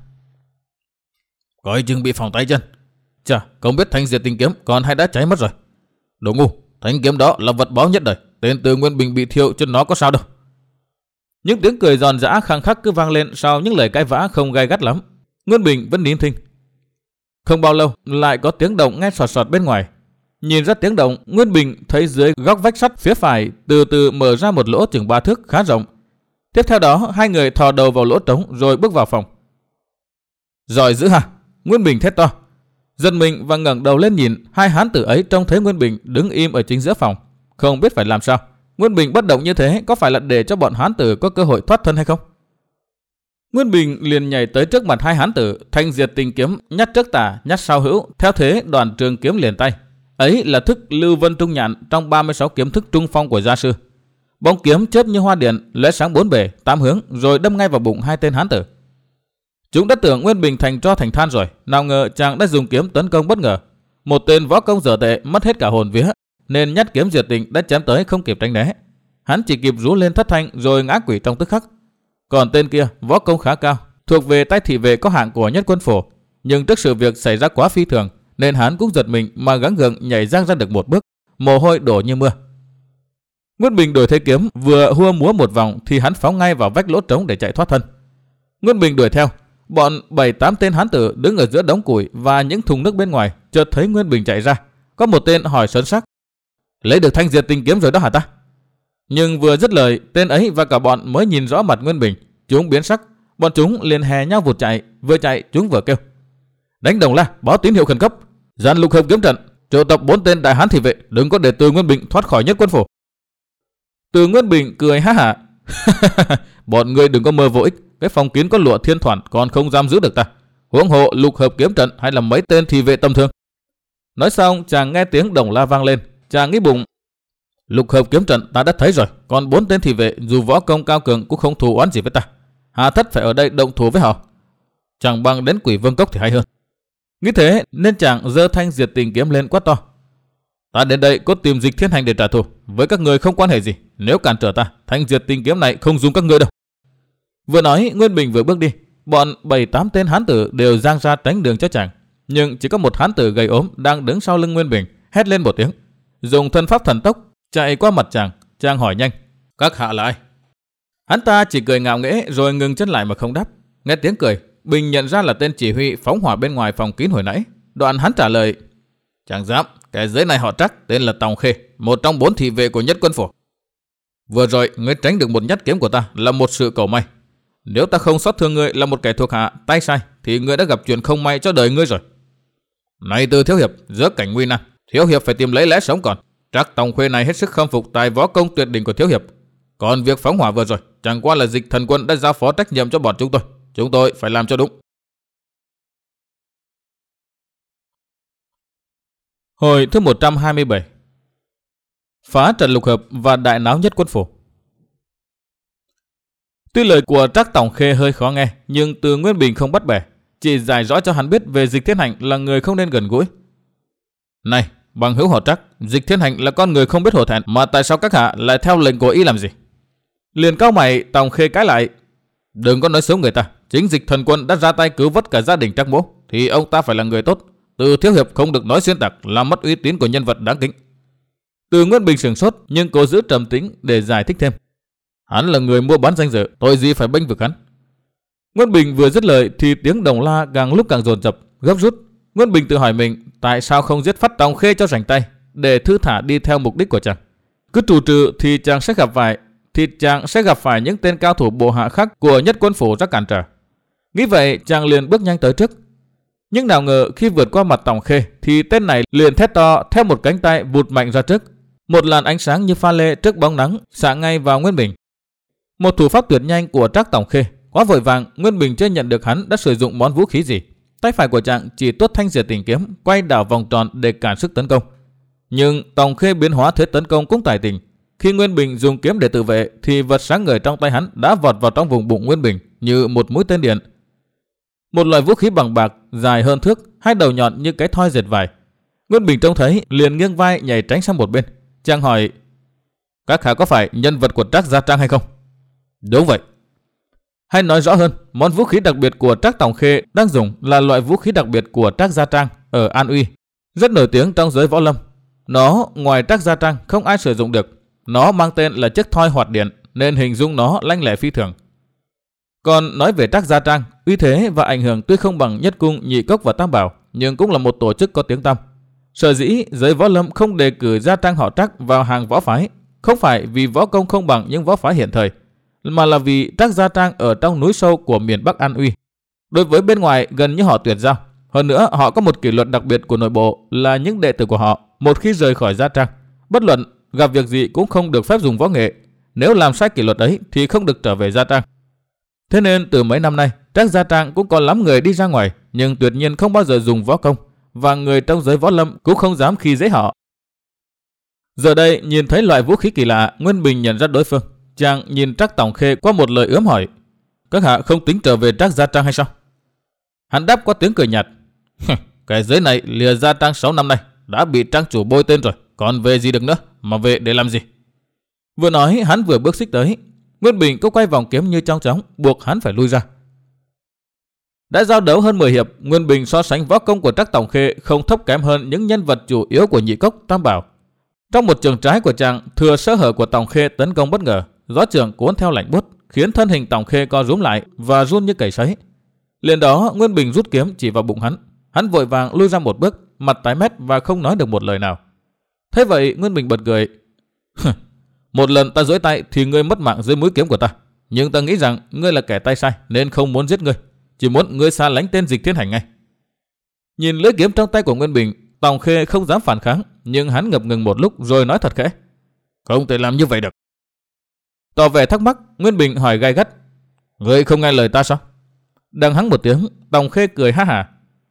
Coi chừng bị phỏng tay chân. Chà, không biết Thanh Diệt Tình Kiếm còn hay đã cháy mất rồi. Đồ ngu, thanh kiếm đó là vật báu nhất đời, tên Từ Nguyên Bình bị thiêu chứ nó có sao đâu. Những tiếng cười giòn giã khăng khắc cứ vang lên sau những lời cãi vã không gai gắt lắm. Nguyên Bình vẫn nín thinh. Không bao lâu lại có tiếng động nghe sọt sọt bên ngoài. Nhìn ra tiếng động, Nguyên Bình thấy dưới góc vách sắt phía phải từ từ mở ra một lỗ chừng ba thước khá rộng. Tiếp theo đó hai người thò đầu vào lỗ trống rồi bước vào phòng. Giỏi dữ hả? Nguyên Bình thét to. Giật mình và ngẩng đầu lên nhìn, hai hán tử ấy trông thấy Nguyên Bình đứng im ở chính giữa phòng, không biết phải làm sao. Nguyên Bình bất động như thế có phải là để cho bọn hán tử có cơ hội thoát thân hay không? Nguyên Bình liền nhảy tới trước mặt hai hán tử, Thanh Diệt Tình Kiếm nhát trước tả, nhát sau hữu, theo thế đoàn trường kiếm liền tay. Ấy là thức Lưu Vân Trung Nhạn trong ba mươi sáu kiếm thức trung phong của gia sư. Bóng kiếm chớp như hoa điện, lóe sáng bốn bề, tám hướng, rồi đâm ngay vào bụng hai tên hán tử. Chúng đã tưởng Nguyên Bình thành tro thành than rồi, nào ngờ chàng đã dùng kiếm tấn công bất ngờ. Một tên võ công dở tệ mất hết cả hồn vía, nên nhát kiếm diệt tình đã chém tới không kịp tránh né. Hắn chỉ kịp rú lên thất thanh rồi ngã quỵ trong tức khắc. Còn tên kia võ công khá cao, thuộc về tay thị vệ có hạng của Nhất Quân Phổ, nhưng trước sự việc xảy ra quá phi thường nên hắn cũng giật mình mà gắng gượng nhảy giang ra được một bước, mồ hôi đổ như mưa. Nguyên Bình đổi thế kiếm, vừa hua múa một vòng thì hắn phóng ngay vào vách lỗ trống để chạy thoát thân. Nguyên Bình đuổi theo, bọn bảy tám tên hán tử đứng ở giữa đống củi và những thùng nước bên ngoài chợt thấy Nguyên Bình chạy ra. Có một tên hỏi sấn sắc: Lấy được Thanh Diệt Tình Kiếm rồi đó hả ta? Nhưng vừa dứt lời, tên ấy và cả bọn mới nhìn rõ mặt Nguyên Bình, chúng biến sắc, bọn chúng liền hè nhau vụt chạy, vừa chạy chúng vừa kêu: Đánh đồng la, báo tín hiệu khẩn cấp, dàn lục hợp kiếm trận, triệu tập bốn tên đại hán thị vệ, đừng có để Từ Nguyên Bình thoát khỏi Nhất Quân Phủ. Từ Nguyên Bình cười ha hả: Bọn ngươi đừng có mơ vô ích, cái phòng kín có lụa thiên thoản còn không giam giữ được ta, huống hộ lục hợp kiếm trận hay là mấy tên thị vệ tầm thường. Nói xong chàng nghe tiếng đồng la vang lên, chàng nghĩ bụng: Lục hợp kiếm trận ta đã thấy rồi, còn bốn tên thị vệ dù võ công cao cường cũng không thù oán gì với ta, hà tất phải ở đây động thủ với họ, chẳng bằng đến Quỷ Vương Cốc thì hay hơn. Nghĩ thế nên chàng giơ Thanh Diệt Tình Kiếm lên quát to: Ta đến đây có tìm Dịch Thiên Hành để trả thù, với các người không quan hệ gì, nếu cản trở ta, Thanh Diệt Tình Kiếm này không dùng các ngươi đâu. Vừa nói Nguyên Bình vừa bước đi, bọn bảy tám tên hán tử đều giang ra tránh đường cho chàng, nhưng chỉ có một hán tử gầy ốm đang đứng sau lưng Nguyên Bình, hét lên một tiếng, dùng thân pháp thần tốc chạy qua mặt chàng. Chàng hỏi nhanh: Các hạ là ai? Hắn ta chỉ cười ngạo nghễ rồi ngừng chân lại mà không đáp. Nghe tiếng cười, Bình nhận ra là tên chỉ huy phóng hỏa bên ngoài phòng kín hồi nãy. Đoạn hắn trả lời: Chẳng dám, kẻ dưới này họ Trắc, tên là Tòng Khê, một trong bốn thị vệ của Nhất Quân Phủ. Vừa rồi ngươi tránh được một nhát kiếm của ta là một sự cầu may. Nếu ta không xót thương ngươi là một kẻ thuộc hạ tay sai, thì ngươi đã gặp chuyện không may cho đời ngươi rồi. Này Từ thiếu hiệp, giữa cảnh nguy nan, thiếu hiệp phải tìm lấy lẽ sống còn. Trắc Tòng Khê này hết sức khâm phục tài võ công tuyệt đỉnh của thiếu hiệp. Còn việc phóng hỏa vừa rồi, chẳng qua là Dịch Thần Quân đã giao phó trách nhiệm cho bọn chúng tôi. Chúng tôi phải làm cho đúng. Hồi thứ một trăm hai mươi bảy. Phá trận lục hợp và đại náo Nhất Quân Phủ. Tuy lời của Trắc Tòng Khê hơi khó nghe, nhưng Từ Nguyên Bình không bắt bẻ, chỉ giải rõ cho hắn biết về Dịch Thiên Hành là người không nên gần gũi. Này, bằng hữu họ Trắc, Dịch Thiên Hành là con người không biết hổ thẹn, mà tại sao các hạ lại theo lệnh của y làm gì? Liền cau mày, Tòng Khê cãi lại: Đừng có nói xấu người ta, chính Dịch Thần Quân đã ra tay cứu vớt cả gia đình Trắc Mỗ, thì ông ta phải là người tốt. Từ thiếu hiệp không được nói xuyên tạc, làm mất uy tín của nhân vật đáng kính. Từ Nguyên Bình sửng sốt nhưng cố giữ trầm tĩnh để giải thích thêm: Hắn là người mua bán danh dự, tôi gì phải bênh vực hắn. Nguyên Bình vừa dứt lời thì tiếng đồng la càng lúc càng dồn dập, gấp rút. Nguyên Bình tự hỏi mình tại sao không giết phát Tòng Khê cho rảnh tay, để thư thả đi theo mục đích của chàng. Cứ trù trừ thì chàng sẽ gặp phải thì chàng sẽ gặp phải những tên cao thủ bộ hạ khác của Nhất Quân Phủ ra cản trở. Nghĩ vậy, chàng liền bước nhanh tới trước. Nhưng nào ngờ khi vượt qua mặt Tòng Khê thì tên này liền thét to, theo một cánh tay vụt mạnh ra trước. Một làn ánh sáng như pha lê trước bóng nắng xạ ngay vào Nguyên Bình. Một thủ pháp tuyệt nhanh của Trắc Tòng Khê. Quá vội vàng, Nguyên Bình chưa nhận được hắn đã sử dụng món vũ khí gì. Tay phải của chàng chỉ tuốt thanh diệt tình kiếm, quay đảo vòng tròn để cản sức tấn công. Nhưng Tòng Khê biến hóa thế tấn công cũng tài tình. Khi Nguyên Bình dùng kiếm để tự vệ thì vật sáng ngời trong tay hắn đã vọt vào trong vùng bụng Nguyên Bình như một mũi tên điện. Một loại vũ khí bằng bạc dài hơn thước, hai đầu nhọn như cái thoi dệt vải. Nguyên Bình trông thấy liền nghiêng vai nhảy tránh sang một bên. Chàng hỏi: Các hạ có phải nhân vật của Trắc Gia Trang hay không? Đúng vậy. Hay nói rõ hơn, món vũ khí đặc biệt của Trắc Tòng Khê đang dùng là loại vũ khí đặc biệt của Trắc Gia Trang ở An Uy, rất nổi tiếng trong giới võ lâm. Nó ngoài Trắc Gia Trang không ai sử dụng được. Nó mang tên là chiếc thoi hoạt điện nên hình dung nó lanh lẹ phi thường. Còn nói về Trắc Gia Trang, uy thế và ảnh hưởng tuy không bằng Nhất Cung, Nhị Cốc và Tam Bảo, nhưng cũng là một tổ chức có tiếng tăm. Sở dĩ giới võ lâm không đề cử Gia Trang họ Trắc vào hàng võ phái, không phải vì võ công không bằng những võ phái hiện thời, mà là vì Trắc Gia Trang ở trong núi sâu của miền Bắc An Uy. Đối với bên ngoài gần như họ tuyệt giao. Hơn nữa họ có một kỷ luật đặc biệt của nội bộ là những đệ tử của họ một khi rời khỏi Gia Trang, bất luận gặp việc gì cũng không được phép dùng võ nghệ. Nếu làm sai kỷ luật ấy thì không được trở về Gia Trang. Thế nên từ mấy năm nay, Trắc Gia Trang cũng có lắm người đi ra ngoài, nhưng tuyệt nhiên không bao giờ dùng võ công, và người trong giới võ lâm cũng không dám khi dễ họ. Giờ đây nhìn thấy loại vũ khí kỳ lạ, Nguyên Bình nhận ra đối phương. Chàng nhìn Trắc Tòng Khê qua một lời ướm hỏi: Các hạ không tính trở về Trắc Gia Trang hay sao? Hắn đáp qua tiếng cười nhạt: Cái giới này lìa Gia Trang sáu năm nay, đã bị trang chủ bôi tên rồi, còn về gì được nữa, mà về để làm gì? Vừa nói hắn vừa bước xích tới. Nguyên Bình cũng quay vòng kiếm như trong chóng, buộc hắn phải lui ra. Đã giao đấu hơn mười hiệp, Nguyên Bình so sánh võ công của Trắc Tòng Khê không thấp kém hơn những nhân vật chủ yếu của Nhị Cốc, Tam Bảo. Trong một trường trái của chàng, thừa sơ hở của Tòng Khê tấn công bất ngờ, gió trường cuốn theo lạnh buốt, khiến thân hình Tòng Khê co rúm lại và run như cầy sấy. Liền đó Nguyên Bình rút kiếm chỉ vào bụng hắn. Hắn vội vàng lui ra một bước, mặt tái mét và không nói được một lời nào. Thế vậy Nguyên Bình bật cười: Một lần ta giỗi tay thì ngươi mất mạng dưới mũi kiếm của ta, nhưng ta nghĩ rằng ngươi là kẻ tay sai nên không muốn giết ngươi, chỉ muốn ngươi xa lánh tên Dịch Thiên Hành ngay. Nhìn lưỡi kiếm trong tay của Nguyên Bình, Tòng Khê không dám phản kháng, nhưng hắn ngập ngừng một lúc rồi nói thật khẽ: Không thể làm như vậy được. Tỏ vẻ thắc mắc, Nguyên Bình hỏi gay gắt: Ngươi không nghe lời ta sao? Đằng hắng một tiếng, Tòng Khê cười ha hả: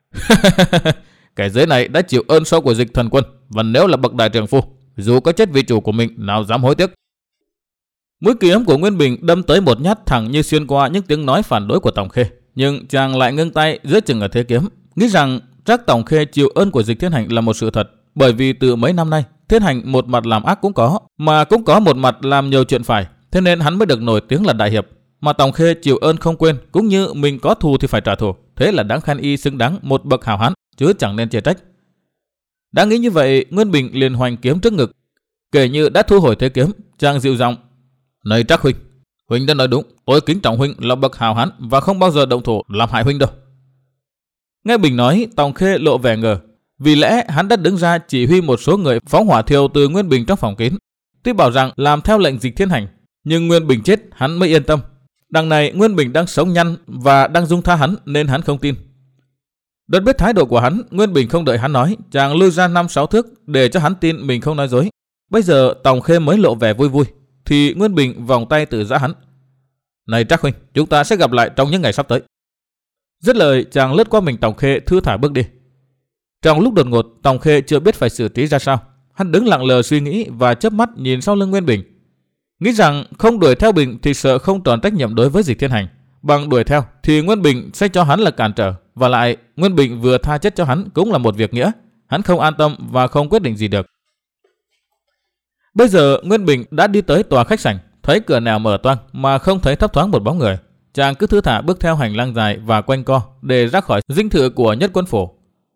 Cái giới này đã chịu ơn sâu của Dịch Thần Quân, và nếu là bậc đại trưởng phu, dù có chết vì chủ của mình nào dám hối tiếc. Mũi kiếm của Nguyên Bình đâm tới một nhát thẳng như xuyên qua những tiếng nói phản đối của Tòng Khê, nhưng chàng lại ngưng tay giữa chừng ở thế kiếm, nghĩ rằng Trắc Tòng Khê chịu ơn của Dịch Thiên Hành là một sự thật, bởi vì từ mấy năm nay Thiên Hành một mặt làm ác cũng có, mà cũng có một mặt làm nhiều chuyện phải, thế nên hắn mới được nổi tiếng là đại hiệp. Mà Tòng Khê chịu ơn không quên, cũng như mình có thù thì phải trả thù, thế là đáng khen y xứng đáng một bậc hảo hán, chứ chẳng nên chê trách. Đã nghĩ như vậy, Nguyên Bình liền hoành kiếm trước ngực, kể như đã thu hồi thế kiếm. Chàng dịu giọng: Này Trắc huynh, Huynh đã nói đúng, tôi kính trọng huynh là bậc hào hán và không bao giờ động thủ làm hại huynh đâu. Nghe Bình nói, Tòng Khê lộ vẻ ngờ. Vì lẽ hắn đã đứng ra chỉ huy một số người phóng hỏa thiêu từ Nguyên Bình trong phòng kín. Tuy bảo rằng làm theo lệnh Dịch Thiên Hành, nhưng Nguyên Bình chết hắn mới yên tâm. Đằng này Nguyên Bình đang sống nhăn và đang dung tha hắn nên hắn không tin. Đợt biết thái độ của hắn, Nguyên Bình không đợi hắn nói, chàng lui ra năm sáu thước để cho hắn tin mình không nói dối. Bây giờ Tòng Khê mới lộ vẻ vui vui, thì Nguyên Bình vòng tay từ giã hắn. Này Trác huynh, chúng ta sẽ gặp lại trong những ngày sắp tới. Dứt lời, chàng lướt qua mình Tòng Khê thư thả bước đi. Trong lúc đột ngột, Tòng Khê chưa biết phải xử trí ra sao. Hắn đứng lặng lờ suy nghĩ và chớp mắt nhìn sau lưng Nguyên Bình. Nghĩ rằng không đuổi theo Bình thì sợ không tròn trách nhiệm đối với Dịch Thiên Hành. Bằng đuổi theo thì Nguyên Bình sẽ cho hắn là cản trở. Và lại, Nguyên Bình vừa tha chết cho hắn cũng là một việc nghĩa. Hắn không an tâm và không quyết định gì được. Bây giờ Nguyên Bình đã đi tới tòa khách sảnh, thấy cửa nào mở toang mà không thấy thấp thoáng một bóng người. Chàng cứ thư thả bước theo hành lang dài và quanh co để ra khỏi dinh thự của Nhất Quân Phủ.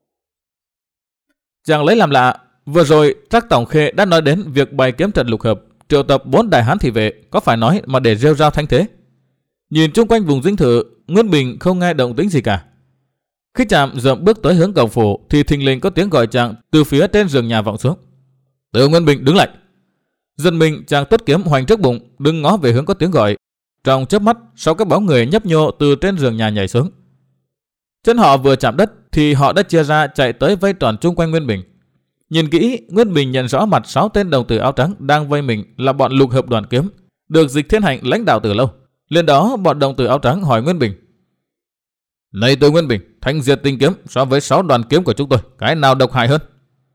Chàng lấy làm lạ, vừa rồi Trác Tòng Khê đã nói đến việc bày kiếm trận lục hợp, triệu tập bốn đại hán thị vệ, có phải nói mà để rêu rao thanh thế. Nhìn chung quanh vùng dinh thự, Nguyên Bình không nghe động tĩnh gì cả. Khi chạm dậm bước tới hướng cổng phủ thì thình lình có tiếng gọi chàng từ phía trên giường nhà vọng xuống. Từ Nguyên Bình đứng lại. Giật mình, chàng tuốt kiếm hoành trước bụng, đứng ngó về hướng có tiếng gọi. Trong chớp mắt, sáu cái bóng người nhấp nhô từ trên giường nhà nhảy xuống. Chân họ vừa chạm đất thì họ đã chia ra chạy tới vây tròn chung quanh Nguyên Bình. Nhìn kỹ, Nguyên Bình nhận rõ mặt sáu tên đồng tử áo trắng đang vây mình là bọn lục hợp đoàn kiếm, được Dịch Thiên Hành lãnh đạo từ lâu. Lên đó, bọn đồng tử áo trắng hỏi Nguyên Bình: Này tôi Nguyên Bình, thanh diệt tinh kiếm so với sáu đoàn kiếm của chúng tôi, cái nào độc hại hơn?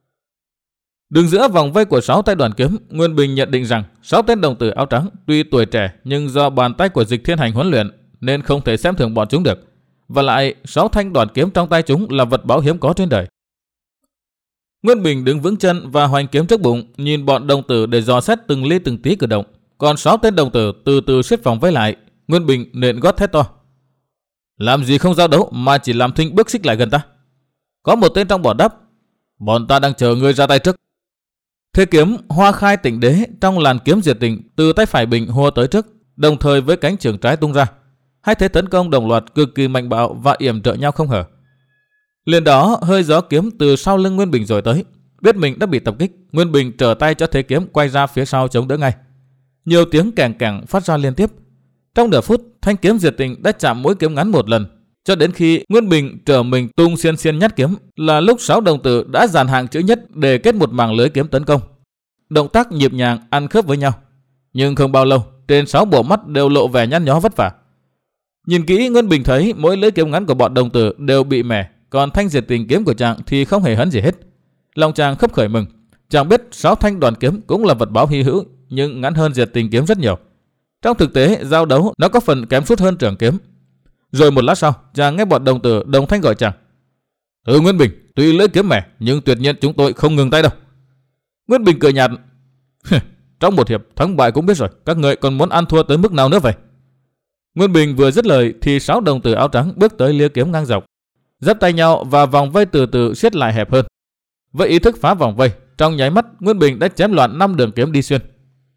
Đứng giữa vòng vây của sáu tay đoàn kiếm, Nguyên Bình nhận định rằng sáu tên đồng tử áo trắng tuy tuổi trẻ nhưng do bàn tay của Dịch Thiên Hành huấn luyện nên không thể xem thường bọn chúng được. Và lại, sáu thanh đoàn kiếm trong tay chúng là vật báu hiếm có trên đời. Nguyên Bình đứng vững chân và hoành kiếm trước bụng, nhìn bọn đồng tử để dò xét từng ly từng tí cử động. Còn sáu tên đồng tử từ từ xếp vòng vây lại. Nguyên Bình nện gót thét to: Làm gì không giao đấu mà chỉ làm thinh bước xích lại gần ta? Có một tên trong bọn đáp: Bọn ta đang chờ ngươi ra tay trước. Thế kiếm Hoa Khai Tịnh Đế trong làn kiếm diệt tình từ tay phải Bình hùa tới trước, đồng thời với cánh trường trái tung ra. Hai thế tấn công đồng loạt cực kỳ mạnh bạo và yểm trợ nhau không hở. Liền đó, hơi gió kiếm từ sau lưng Nguyên Bình rồi tới. Biết mình đã bị tập kích, Nguyên Bình trở tay cho thế kiếm quay ra phía sau chống đỡ ngay. Nhiều tiếng kèng kèng phát ra liên tiếp. Trong nửa phút, thanh kiếm diệt tình đã chạm mũi kiếm ngắn một lần, cho đến khi Nguyên Bình trở mình tung xiên xiên nhát kiếm là lúc sáu đồng tử đã dàn hàng chữ nhất để kết một mảng lưới kiếm tấn công. Động tác nhịp nhàng ăn khớp với nhau, nhưng không bao lâu trên sáu bộ mắt đều lộ vẻ nhăn nhó vất vả. Nhìn kỹ, Nguyên Bình thấy mỗi lưỡi kiếm ngắn của bọn đồng tử đều bị mẻ, còn thanh diệt tình kiếm của chàng thì không hề hấn gì hết. Lòng chàng khấp khởi mừng. Chàng biết sáu thanh đoàn kiếm cũng là vật báo hy hữu, nhưng ngắn hơn diệt tình kiếm rất nhiều. Trong thực tế, giao đấu nó có phần kém sút hơn trường kiếm. Rồi một lát sau, chàng nghe bọn đồng tử đồng thanh gọi chàng: Ừ Nguyên Bình, tuy lưỡi kiếm mẻ nhưng tuyệt nhiên chúng tôi không ngừng tay đâu. Nguyên Bình cười nhạt: Trong một hiệp thắng bại cũng biết rồi, các người còn muốn ăn thua tới mức nào nữa vậy? Nguyên Bình vừa dứt lời thì sáu đồng tử áo trắng bước tới lia kiếm ngang dọc, giáp tay nhau và vòng vây từ từ siết lại hẹp hơn. Với ý thức phá vòng vây, trong nháy mắt Nguyên Bình đã chém loạn năm đường kiếm đi xuyên.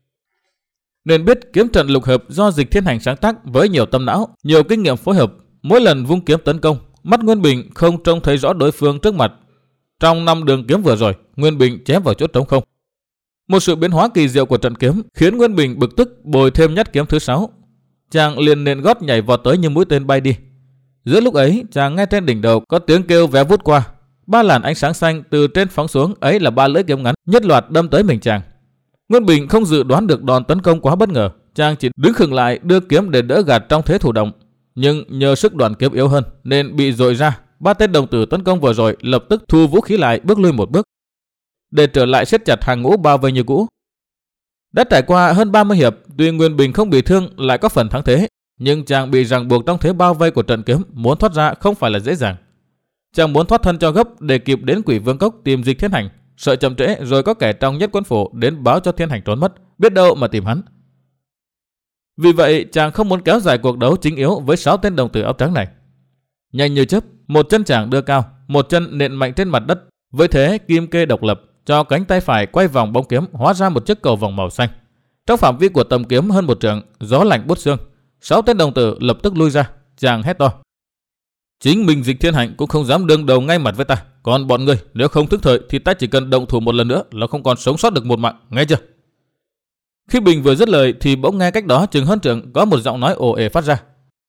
Nên biết kiếm trận lục hợp do Dịch Thiên Hành sáng tác với nhiều tâm não, nhiều kinh nghiệm phối hợp, mỗi lần vung kiếm tấn công, mắt Nguyên Bình không trông thấy rõ đối phương trước mặt. Trong năm đường kiếm vừa rồi, Nguyên Bình chém vào chỗ trống không. Một sự biến hóa kỳ diệu của trận kiếm khiến Nguyên Bình bực tức bồi thêm nhát kiếm thứ sáu. Chàng liền nện gót nhảy vọt tới như mũi tên bay đi. Giữa lúc ấy, chàng nghe trên đỉnh đầu có tiếng kêu véo vút qua. Ba làn ánh sáng xanh từ trên phóng xuống, ấy là ba lưỡi kiếm ngắn nhất loạt đâm tới mình chàng. Nguyên Bình không dự đoán được đòn tấn công quá bất ngờ, chàng chỉ đứng khựng lại đưa kiếm để đỡ gạt trong thế thủ động. Nhưng nhờ sức đoàn kiếm yếu hơn nên bị dội ra. Ba tên đồng tử tấn công vừa rồi lập tức thu vũ khí lại, bước lui một bước để trở lại siết chặt hàng ngũ bao vây như cũ. Đã trải qua hơn ba mươi hiệp, tuy Nguyên Bình không bị thương lại có phần thắng thế, nhưng chàng bị ràng buộc trong thế bao vây của trận kiếm, muốn thoát ra không phải là dễ dàng. Chàng muốn thoát thân cho gấp để kịp đến Quỷ Vương Cốc tìm Dịch Thiên Hành, sợ chậm trễ rồi có kẻ trong Nhất Quân Phủ đến báo cho Thiên Hành trốn mất, biết đâu mà tìm hắn. Vì vậy chàng không muốn kéo dài cuộc đấu chính yếu với sáu tên đồng tử áo trắng này. Nhanh như chớp, một chân chàng đưa cao, một chân nện mạnh trên mặt đất, với thế kim kê độc lập cho cánh tay phải quay vòng bóng kiếm hóa ra một chiếc cầu vòng màu xanh. Trong phạm vi của tầm kiếm hơn một trượng, gió lạnh buốt xương, sáu tên đồng tử lập tức lui ra, chàng hét to. Chính mình Dịch Thiên Hạnh cũng không dám đương đầu ngay mặt với ta, còn bọn ngươi nếu không thức thời thì ta chỉ cần động thủ một lần nữa là không còn sống sót được một mạng, nghe chưa? Khi Bình vừa dứt lời thì bỗng nghe cách đó chừng hơn trượng có một giọng nói ồ ề phát ra.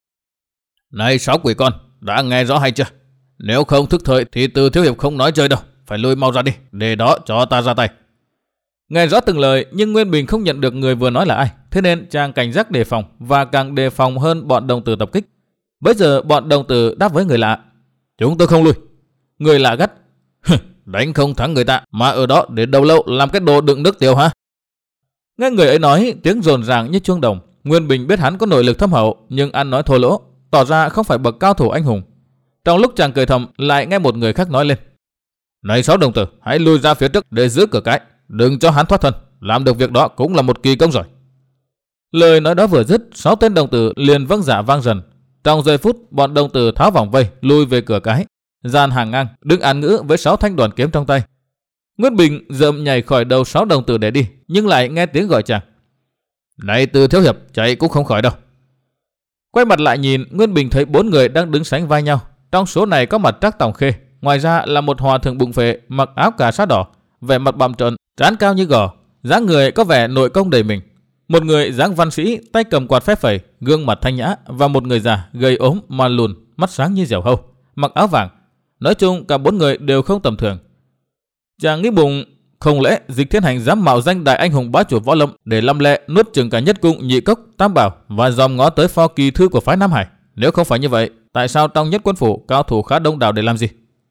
Này sáu quỷ con, đã nghe rõ hay chưa? Nếu không thức thời thì Từ thiếu hiệp không nói chơi đâu, phải lui mau ra đi, để đó cho ta ra tay. Nghe rõ từng lời nhưng Nguyên Bình không nhận được người vừa nói là ai, thế nên chàng cảnh giác đề phòng và càng đề phòng hơn bọn đồng tử tập kích. Bây giờ bọn đồng tử đáp với người lạ. Chúng tôi không lui. Người lạ gắt. Đánh không thắng người ta mà ở đó để đầu lâu làm cái đồ đựng nước tiểu hả? Nghe người ấy nói tiếng rồn ràng như chuông đồng, Nguyên Bình biết hắn có nội lực thâm hậu nhưng ăn nói thô lỗ, tỏ ra không phải bậc cao thủ anh hùng. Trong lúc chàng cười thầm lại nghe một người khác nói lên. Này sáu đồng tử, hãy lui ra phía trước để giữ cửa cái, đừng cho hắn thoát thân, làm được việc đó cũng là một kỳ công rồi. Lời nói đó vừa dứt, sáu tên đồng tử liền vâng dạ vang dần. Trong giây phút, bọn đồng tử tháo vòng vây lui về cửa cái, dàn hàng ngang đứng án ngữ với sáu thanh đoàn kiếm trong tay. Nguyên Bình dậm nhảy khỏi đầu sáu đồng tử để đi, nhưng lại nghe tiếng gọi chàng. Này Từ thiếu hiệp, chạy cũng không khỏi đâu. Quay mặt lại nhìn, Nguyên Bình thấy bốn người đang đứng sánh vai nhau. Trong số này có mặt Trác Tòng Khê, ngoài ra là một hòa thượng bụng phệ mặc áo cà sa đỏ, vẻ mặt bặm trợn, trán cao như gò, dáng người có vẻ nội công đầy mình. Một người dáng văn sĩ, tay cầm quạt phép phẩy, gương mặt thanh nhã, và một người già gầy ốm mà lùn, mắt sáng như dẻo hâu, mặc áo vàng. Nói chung cả bốn người đều không tầm thường. Chàng nghĩ bụng, không lẽ Dịch Thiên Hành dám mạo danh đại anh hùng bá chủ võ lâm để lăm le nuốt chừng cả Nhất Cung, Nhị Cốc, Tam Bảo và dòm ngó tới pho kỳ thư của phái Nam Hải? Nếu không phải như vậy, tại sao trong Nhất Quân phủ cao thủ khá đông đảo để làm gì?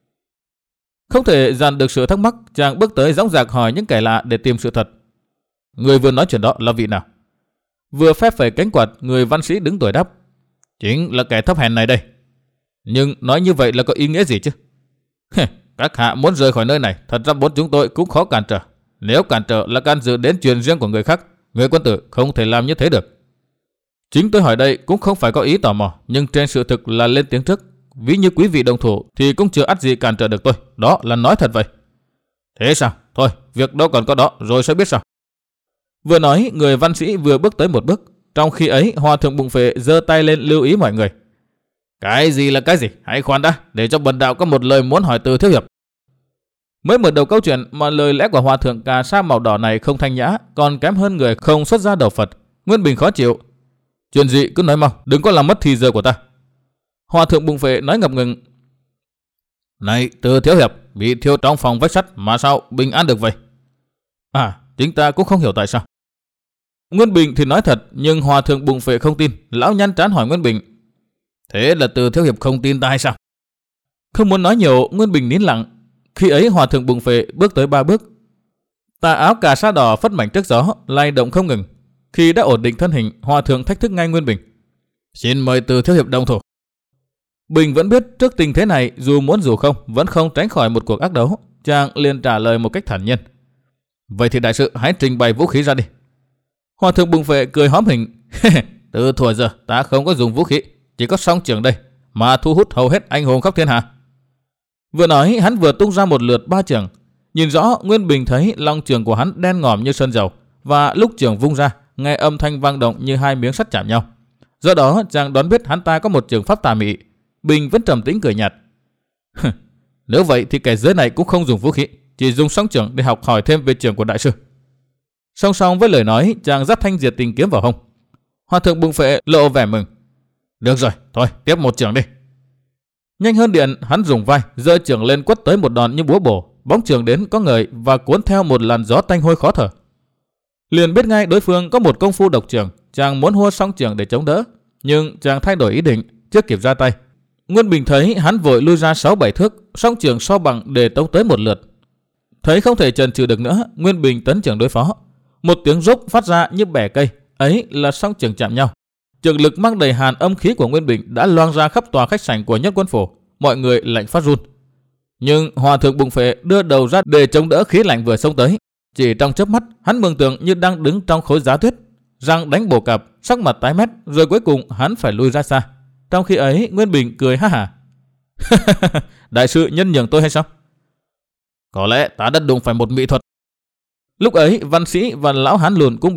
Không thể dàn được sự thắc mắc, chàng bước tới dõng dạc hỏi những kẻ lạ để tìm sự thật. Người vừa nói chuyện đó là vị nào? Vừa phép phẩy cánh quạt, người văn sĩ đứng tuổi đáp. Chính là kẻ thấp hèn này đây. Nhưng nói như vậy là có ý nghĩa gì chứ? Các hạ muốn rời khỏi nơi này, thật ra bốn chúng tôi cũng khó cản trở. Nếu cản trở là can dự đến chuyện riêng của người khác, người quân tử không thể làm như thế được. Chính tôi hỏi đây cũng không phải có ý tò mò, nhưng trên sự thực là lên tiếng trước. Ví như quý vị đồng thủ thì cũng chưa ắt gì cản trở được tôi. Đó là nói thật vậy. Thế sao? Thôi, việc đâu còn có đó, rồi sẽ biết sao. Vừa nói, người văn sĩ vừa bước tới một bước. Trong khi ấy, hòa thượng bụng phệ giơ tay lên lưu ý mọi người. Cái gì là cái gì? Hãy khoan đã, để cho bần đạo có một lời muốn hỏi Từ thiếu hiệp. Mới mở đầu câu chuyện mà lời lẽ của hòa thượng cà sa màu đỏ này không thanh nhã, còn kém hơn người không xuất gia đầu Phật. Nguyên Bình khó chịu. Chuyện gì cứ nói mau, đừng có làm mất thì giờ của ta. Hòa thượng bụng phệ nói ngập ngừng. Này Từ thiếu hiệp, bị thiêu trong phòng vách sắt mà sao bình an được vậy? À, chính ta cũng không hiểu tại sao. Nguyên Bình thì nói thật, nhưng hòa thượng bụng phệ không tin. Lão nhăn trán hỏi Nguyên Bình. Thế là Từ thiếu hiệp không tin ta hay sao? Không muốn nói nhiều, Nguyên Bình nín lặng. Khi ấy hòa thượng bụng phệ bước tới ba bước. Tà áo cà sa đỏ phất mảnh trước gió, lay động không ngừng. Khi đã ổn định thân hình, hòa thượng thách thức ngay Nguyên Bình. Xin mời Từ thiếu hiệp đồng thủ. Bình vẫn biết trước tình thế này, dù muốn dù không, vẫn không tránh khỏi một cuộc ác đấu. Chàng liền trả lời một cách thản nhiên. Vậy thì đại sự hãy trình bày vũ khí ra đi. Hòa thượng bụng phệ cười hóm hình. Từ thuở giờ ta không có dùng vũ khí, chỉ có song trường đây mà thu hút hầu hết anh hùng khắp thiên hạ. Vừa nói hắn vừa tung ra một lượt ba trường. Nhìn rõ Nguyên Bình thấy long trường của hắn đen ngòm như sơn dầu, và lúc trường vung ra nghe âm thanh vang động như hai miếng sắt chạm nhau. Do đó chàng đoán biết hắn ta có một trường pháp tà mị. Bình vẫn trầm tĩnh cười nhạt. Nếu vậy thì kẻ dưới này cũng không dùng vũ khí, chỉ dùng song trường để học hỏi thêm về trường của đại sư. Song song với lời nói, chàng dắt thanh diệt tình kiếm vào hông. Hòa thượng bụng phệ lộ vẻ mừng. Được rồi, thôi tiếp một trường đi. Nhanh hơn điện, hắn dùng vai giơ trường lên quất tới một đòn như búa bổ. Bóng trường đến có người và cuốn theo một làn gió tanh hôi khó thở. Liền biết ngay đối phương có một công phu độc trường. Chàng muốn hua song trường để chống đỡ, nhưng chàng thay đổi ý định chưa kịp ra tay. Nguyên Bình thấy hắn vội lui ra sáu bảy thước, song trường so bằng để tống tới một lượt. Thấy không thể chần chừ được nữa, Nguyên Bình tấn trường đối phó. Một tiếng rốc phát ra như bẻ cây, ấy là song trường chạm nhau. Trường lực mang đầy hàn âm khí của Nguyên Bình đã loang ra khắp tòa khách sảnh của Nhất Quân phủ. Mọi người lạnh phát run. Nhưng hòa thượng bụng phệ đưa đầu ra để chống đỡ khí lạnh vừa xông tới. Chỉ trong chớp mắt, hắn mường tượng như đang đứng trong khối giá tuyết, răng đánh bổ cạp, sắc mặt tái mét, rồi cuối cùng hắn phải lui ra xa. Trong khi ấy, Nguyên Bình cười ha hả. Đại sư nhân nhường tôi hay sao? Có lẽ ta đã đụng phải một mỹ thuật. Lúc ấy, văn sĩ và lão hán lùn cũng biến sắc,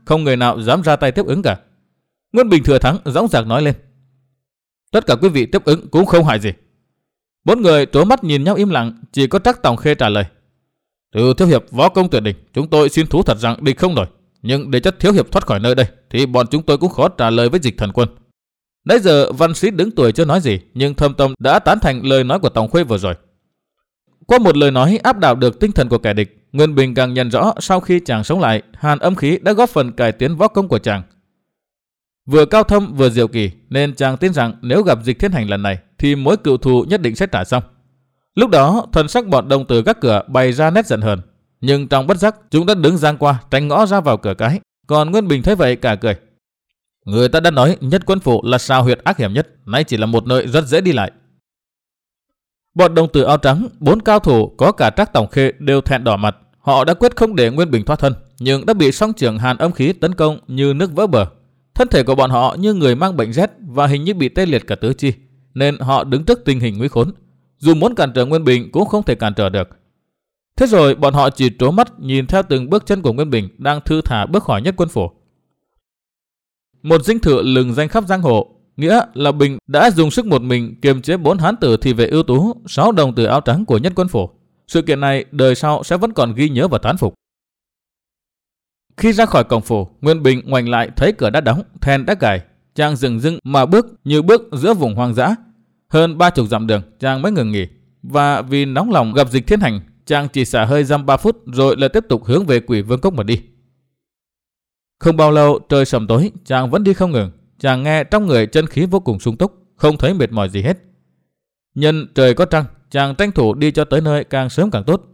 không người nào dám ra tay tiếp ứng cả. Nguyên Bình thừa thắng dõng dạc nói lên. Tất cả quý vị tiếp ứng cũng không hại gì. Bốn người trố mắt nhìn nhau im lặng, chỉ có Trác Tòng Khê trả lời. Từ thiếu hiệp võ công tuyệt đỉnh, chúng tôi xin thú thật rằng địch không nổi. Nhưng để cho thiếu hiệp thoát khỏi nơi đây, thì bọn chúng tôi cũng khó trả lời với Dịch Thần Quân. Nãy giờ văn sĩ đứng tuổi chưa nói gì, nhưng thâm tâm đã tán thành lời nói của Tòng Khuê vừa rồi. Qua một lời nói áp đảo được tinh thần của kẻ địch, Nguyên Bình càng nhận rõ sau khi chàng sống lại, hàn âm khí đã góp phần cải tiến võ công của chàng. Vừa cao thâm vừa diệu kỳ, nên chàng tin rằng nếu gặp Dịch Thiên Hành lần này thì mối cựu thù nhất định sẽ trả xong. Lúc đó thần sắc bọn đồng tử gác cửa bày ra nét giận hờn, nhưng trong bất giác chúng đã đứng giang qua tránh ngõ ra vào cửa cái. Còn Nguyên Bình thấy vậy cả cười. Người ta đã nói Nhất Quân Phủ là sao huyệt ác hiểm nhất, nay chỉ là một nơi rất dễ đi lại. Bọn đồng tử áo trắng, bốn cao thủ có cả Trác Tòng Khê đều thẹn đỏ mặt. Họ đã quyết không để Nguyên Bình thoát thân, nhưng đã bị song trưởng hàn âm khí tấn công như nước vỡ bờ. Thân thể của bọn họ như người mang bệnh rét và hình như bị tê liệt cả tứ chi, nên họ đứng trước tình hình nguy khốn. Dù muốn cản trở Nguyên Bình cũng không thể cản trở được. Thế rồi bọn họ chỉ trố mắt nhìn theo từng bước chân của Nguyên Bình đang thư thả bước khỏi Nhất Quân Phủ. Một dinh thự lừng danh khắp giang hồ, nghĩa là Bình đã dùng sức một mình kiềm chế bốn hán tử thị vệ ưu tú, sáu đồng tử áo trắng của Nhất Quân Phủ. Sự kiện này đời sau sẽ vẫn còn ghi nhớ và thán phục. Khi ra khỏi cổng phủ, Nguyên Bình ngoảnh lại thấy cửa đã đóng, then đã cài. Chàng dừng dưng mà bước như bước giữa vùng hoang dã. Hơn ba chục dặm đường, chàng mới ngừng nghỉ. Và vì nóng lòng gặp Dịch Thiên Hành, chàng chỉ xả hơi dăm ba phút rồi lại tiếp tục hướng về Quỷ Vương Cốc mà đi. Không bao lâu trời sầm tối, chàng vẫn đi không ngừng. Chàng nghe trong người chân khí vô cùng sung túc, không thấy mệt mỏi gì hết. Nhân trời có trăng, chàng tranh thủ đi cho tới nơi càng sớm càng tốt.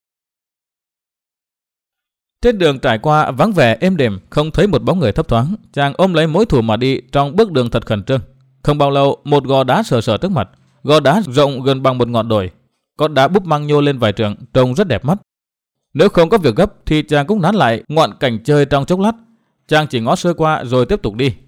Trên đường trải qua vắng vẻ êm đềm, không thấy một bóng người thấp thoáng. Chàng ôm lấy mối thù mà đi trong bước đường thật khẩn trương. Không bao lâu, một gò đá sờ sờ trước mặt. Gò đá rộng gần bằng một ngọn đồi, có đá búp măng nhô lên vài trượng, trông rất đẹp mắt. Nếu không có việc gấp thì chàng cũng nán lại ngoạn cảnh chơi trong chốc lát. Chàng chỉ ngó sơ qua rồi tiếp tục đi.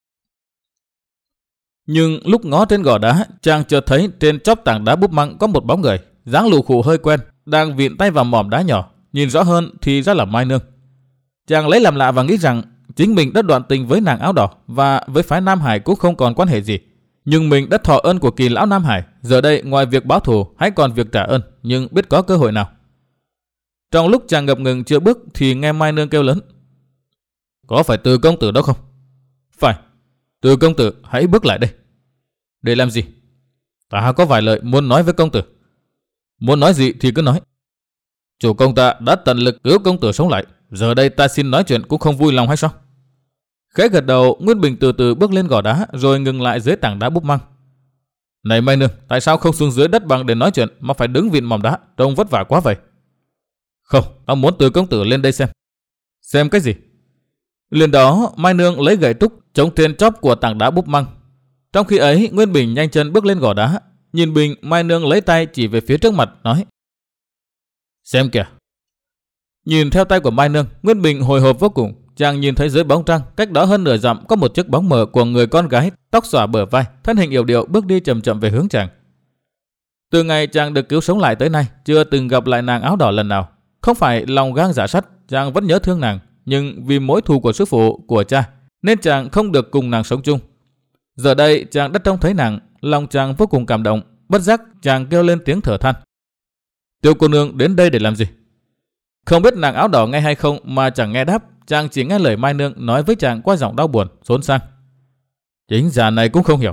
Nhưng lúc ngó trên gò đá, chàng chợt thấy trên chóp tảng đá búp măng có một bóng người, dáng lù khù hơi quen, đang vịn tay vào mỏm đá nhỏ. Nhìn rõ hơn thì ra là Mai Nương. Chàng lấy làm lạ và nghĩ rằng chính mình đã đoạn tình với nàng áo đỏ và với phái Nam Hải cũng không còn quan hệ gì. Nhưng mình đã thọ ơn của Kỳ lão Nam Hải, giờ đây ngoài việc báo thù hay còn việc trả ơn, nhưng biết có cơ hội nào. Trong lúc chàng ngập ngừng chưa bước thì nghe Mai Nương kêu lớn. Có phải Từ công tử đó không? Phải. Từ công tử hãy bước lại đây. Để làm gì? Ta có vài lời muốn nói với công tử. Muốn nói gì thì cứ nói. Chủ công ta đã tận lực cứu công tử sống lại, giờ đây ta xin nói chuyện cũng không vui lòng hay sao? Khẽ gật đầu, Nguyên Bình từ từ bước lên gò đá rồi ngừng lại dưới tảng đá búp măng. Này Mai Nương, tại sao không xuống dưới đất bằng để nói chuyện mà phải đứng vịn mỏm đá, trông vất vả quá vậy? Không, ta muốn Từ công tử lên đây xem. Xem cái gì? Liền đó, Mai Nương lấy gậy trúc chống trên chóp của tảng đá búp măng. Trong khi ấy, Nguyên Bình nhanh chân bước lên gò đá, nhìn Bình, Mai Nương lấy tay chỉ về phía trước mặt nói. Xem kìa. Nhìn theo tay của Mai Nương, Nguyên Bình hồi hộp vô cùng. Chàng nhìn thấy dưới bóng trăng, cách đó hơn nửa dặm có một chiếc bóng mờ của người con gái, tóc xõa bờ vai, thân hình yểu điệu bước đi chậm chậm về hướng chàng. Từ ngày chàng được cứu sống lại tới nay, chưa từng gặp lại nàng áo đỏ lần nào. Không phải lòng gang dạ sắt, chàng vẫn nhớ thương nàng, nhưng vì mối thù của sư phụ, của cha, nên chàng không được cùng nàng sống chung. Giờ đây chàng đã trông thấy nàng, lòng chàng vô cùng cảm động, bất giác chàng kêu lên tiếng thở than. Tiểu cô nương đến đây để làm gì? Không biết nàng áo đỏ nghe hay không mà chẳng nghe đáp, chàng chỉ nghe lời Mai Nương nói với chàng qua giọng đau buồn, xốn sang. Chính già này cũng không hiểu.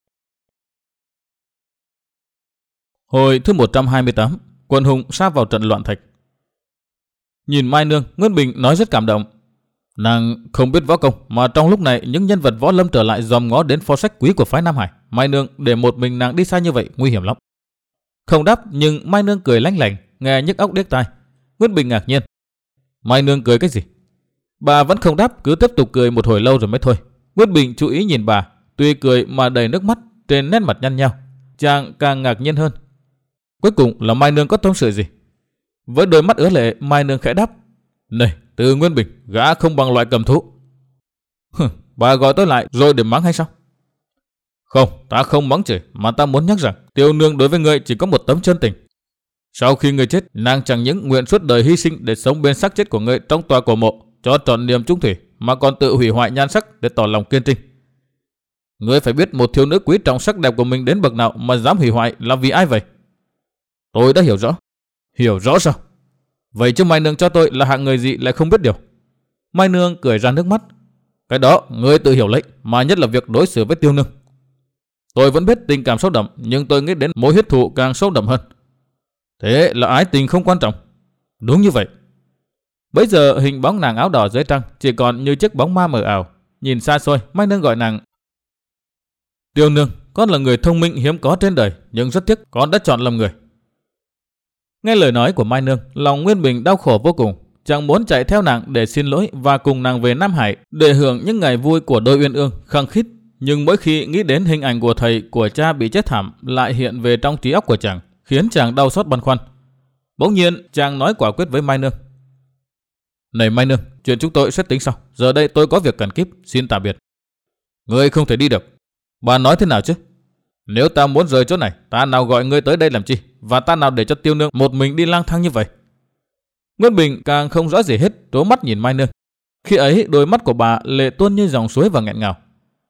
Hồi thứ một trăm hai mươi tám, quần hùng sa vào trận loạn thạch. Nhìn Mai Nương, Nguyên Bình nói rất cảm động. Nàng không biết võ công mà trong lúc này những nhân vật võ lâm trở lại dòm ngó đến pho sách quý của phái Nam Hải. Mai Nương để một mình nàng đi xa như vậy nguy hiểm lắm. Không đáp, nhưng Mai Nương cười lanh lảnh, nghe nhức óc điếc tai. Nguyên Bình ngạc nhiên. Mai Nương cười cái gì? Bà vẫn không đáp, cứ tiếp tục cười một hồi lâu rồi mới thôi. Nguyên Bình chú ý nhìn bà, tuy cười mà đầy nước mắt, trên nét mặt nhăn nhao. Chàng càng ngạc nhiên hơn. Cuối cùng là Mai Nương có tâm sự gì? Với đôi mắt ứa lệ, Mai Nương khẽ đáp. Này, Từ Nguyên Bình, gã không bằng loại cầm thú. Hừ, bà gọi tôi lại rồi để mắng hay sao? Không, ta không mắng chửi, mà ta muốn nhắc rằng Tiêu nương đối với ngươi chỉ có một tấm chân tình. Sau khi ngươi chết, nàng chẳng những nguyện suốt đời hy sinh để sống bên xác chết của ngươi trong tòa cổ mộ, cho trọn niềm trung thủy, mà còn tự hủy hoại nhan sắc để tỏ lòng kiên trinh. Ngươi phải biết một thiếu nữ quý trọng sắc đẹp của mình đến bậc nào mà dám hủy hoại là vì ai vậy? Tôi đã hiểu rõ. Hiểu rõ sao? Vậy chứ Mai Nương cho tôi là hạng người gì lại không biết điều? Mai Nương cười ra nước mắt. Cái đó ngươi tự hiểu lấy, mà nhất là việc đối xử với Tiêu Nương. Tôi vẫn biết tình cảm sâu đậm, nhưng tôi nghĩ đến mối huyết thù càng sâu đậm hơn. Thế là ái tình không quan trọng. Đúng như vậy. Bấy giờ hình bóng nàng áo đỏ dưới trăng chỉ còn như chiếc bóng ma mờ ảo. Nhìn xa xôi, Mai Nương gọi nàng. Tiêu Nương, con là người thông minh hiếm có trên đời, nhưng rất tiếc con đã chọn lầm người. Nghe lời nói của Mai Nương, lòng Nguyên Bình đau khổ vô cùng. Chàng muốn chạy theo nàng để xin lỗi và cùng nàng về Nam Hải để hưởng những ngày vui của đôi uyên ương khăng khít. Nhưng mỗi khi nghĩ đến hình ảnh của thầy của cha bị chết thảm lại hiện về trong trí óc của chàng, khiến chàng đau xót băn khoăn. Bỗng nhiên chàng nói quả quyết với Mai Nương. Này Mai Nương, chuyện chúng tôi sẽ tính sau. Giờ đây tôi có việc cần kíp, xin tạm biệt. Ngươi không thể đi được. Bà nói thế nào chứ? Nếu ta muốn rời chỗ này, ta nào gọi ngươi tới đây làm chi? Và ta nào để cho Tiêu Nương một mình đi lang thang như vậy? Nguyên Bình càng không rõ gì hết, trố mắt nhìn Mai Nương. Khi ấy đôi mắt của bà lệ tuôn như dòng suối và nghẹn ngào.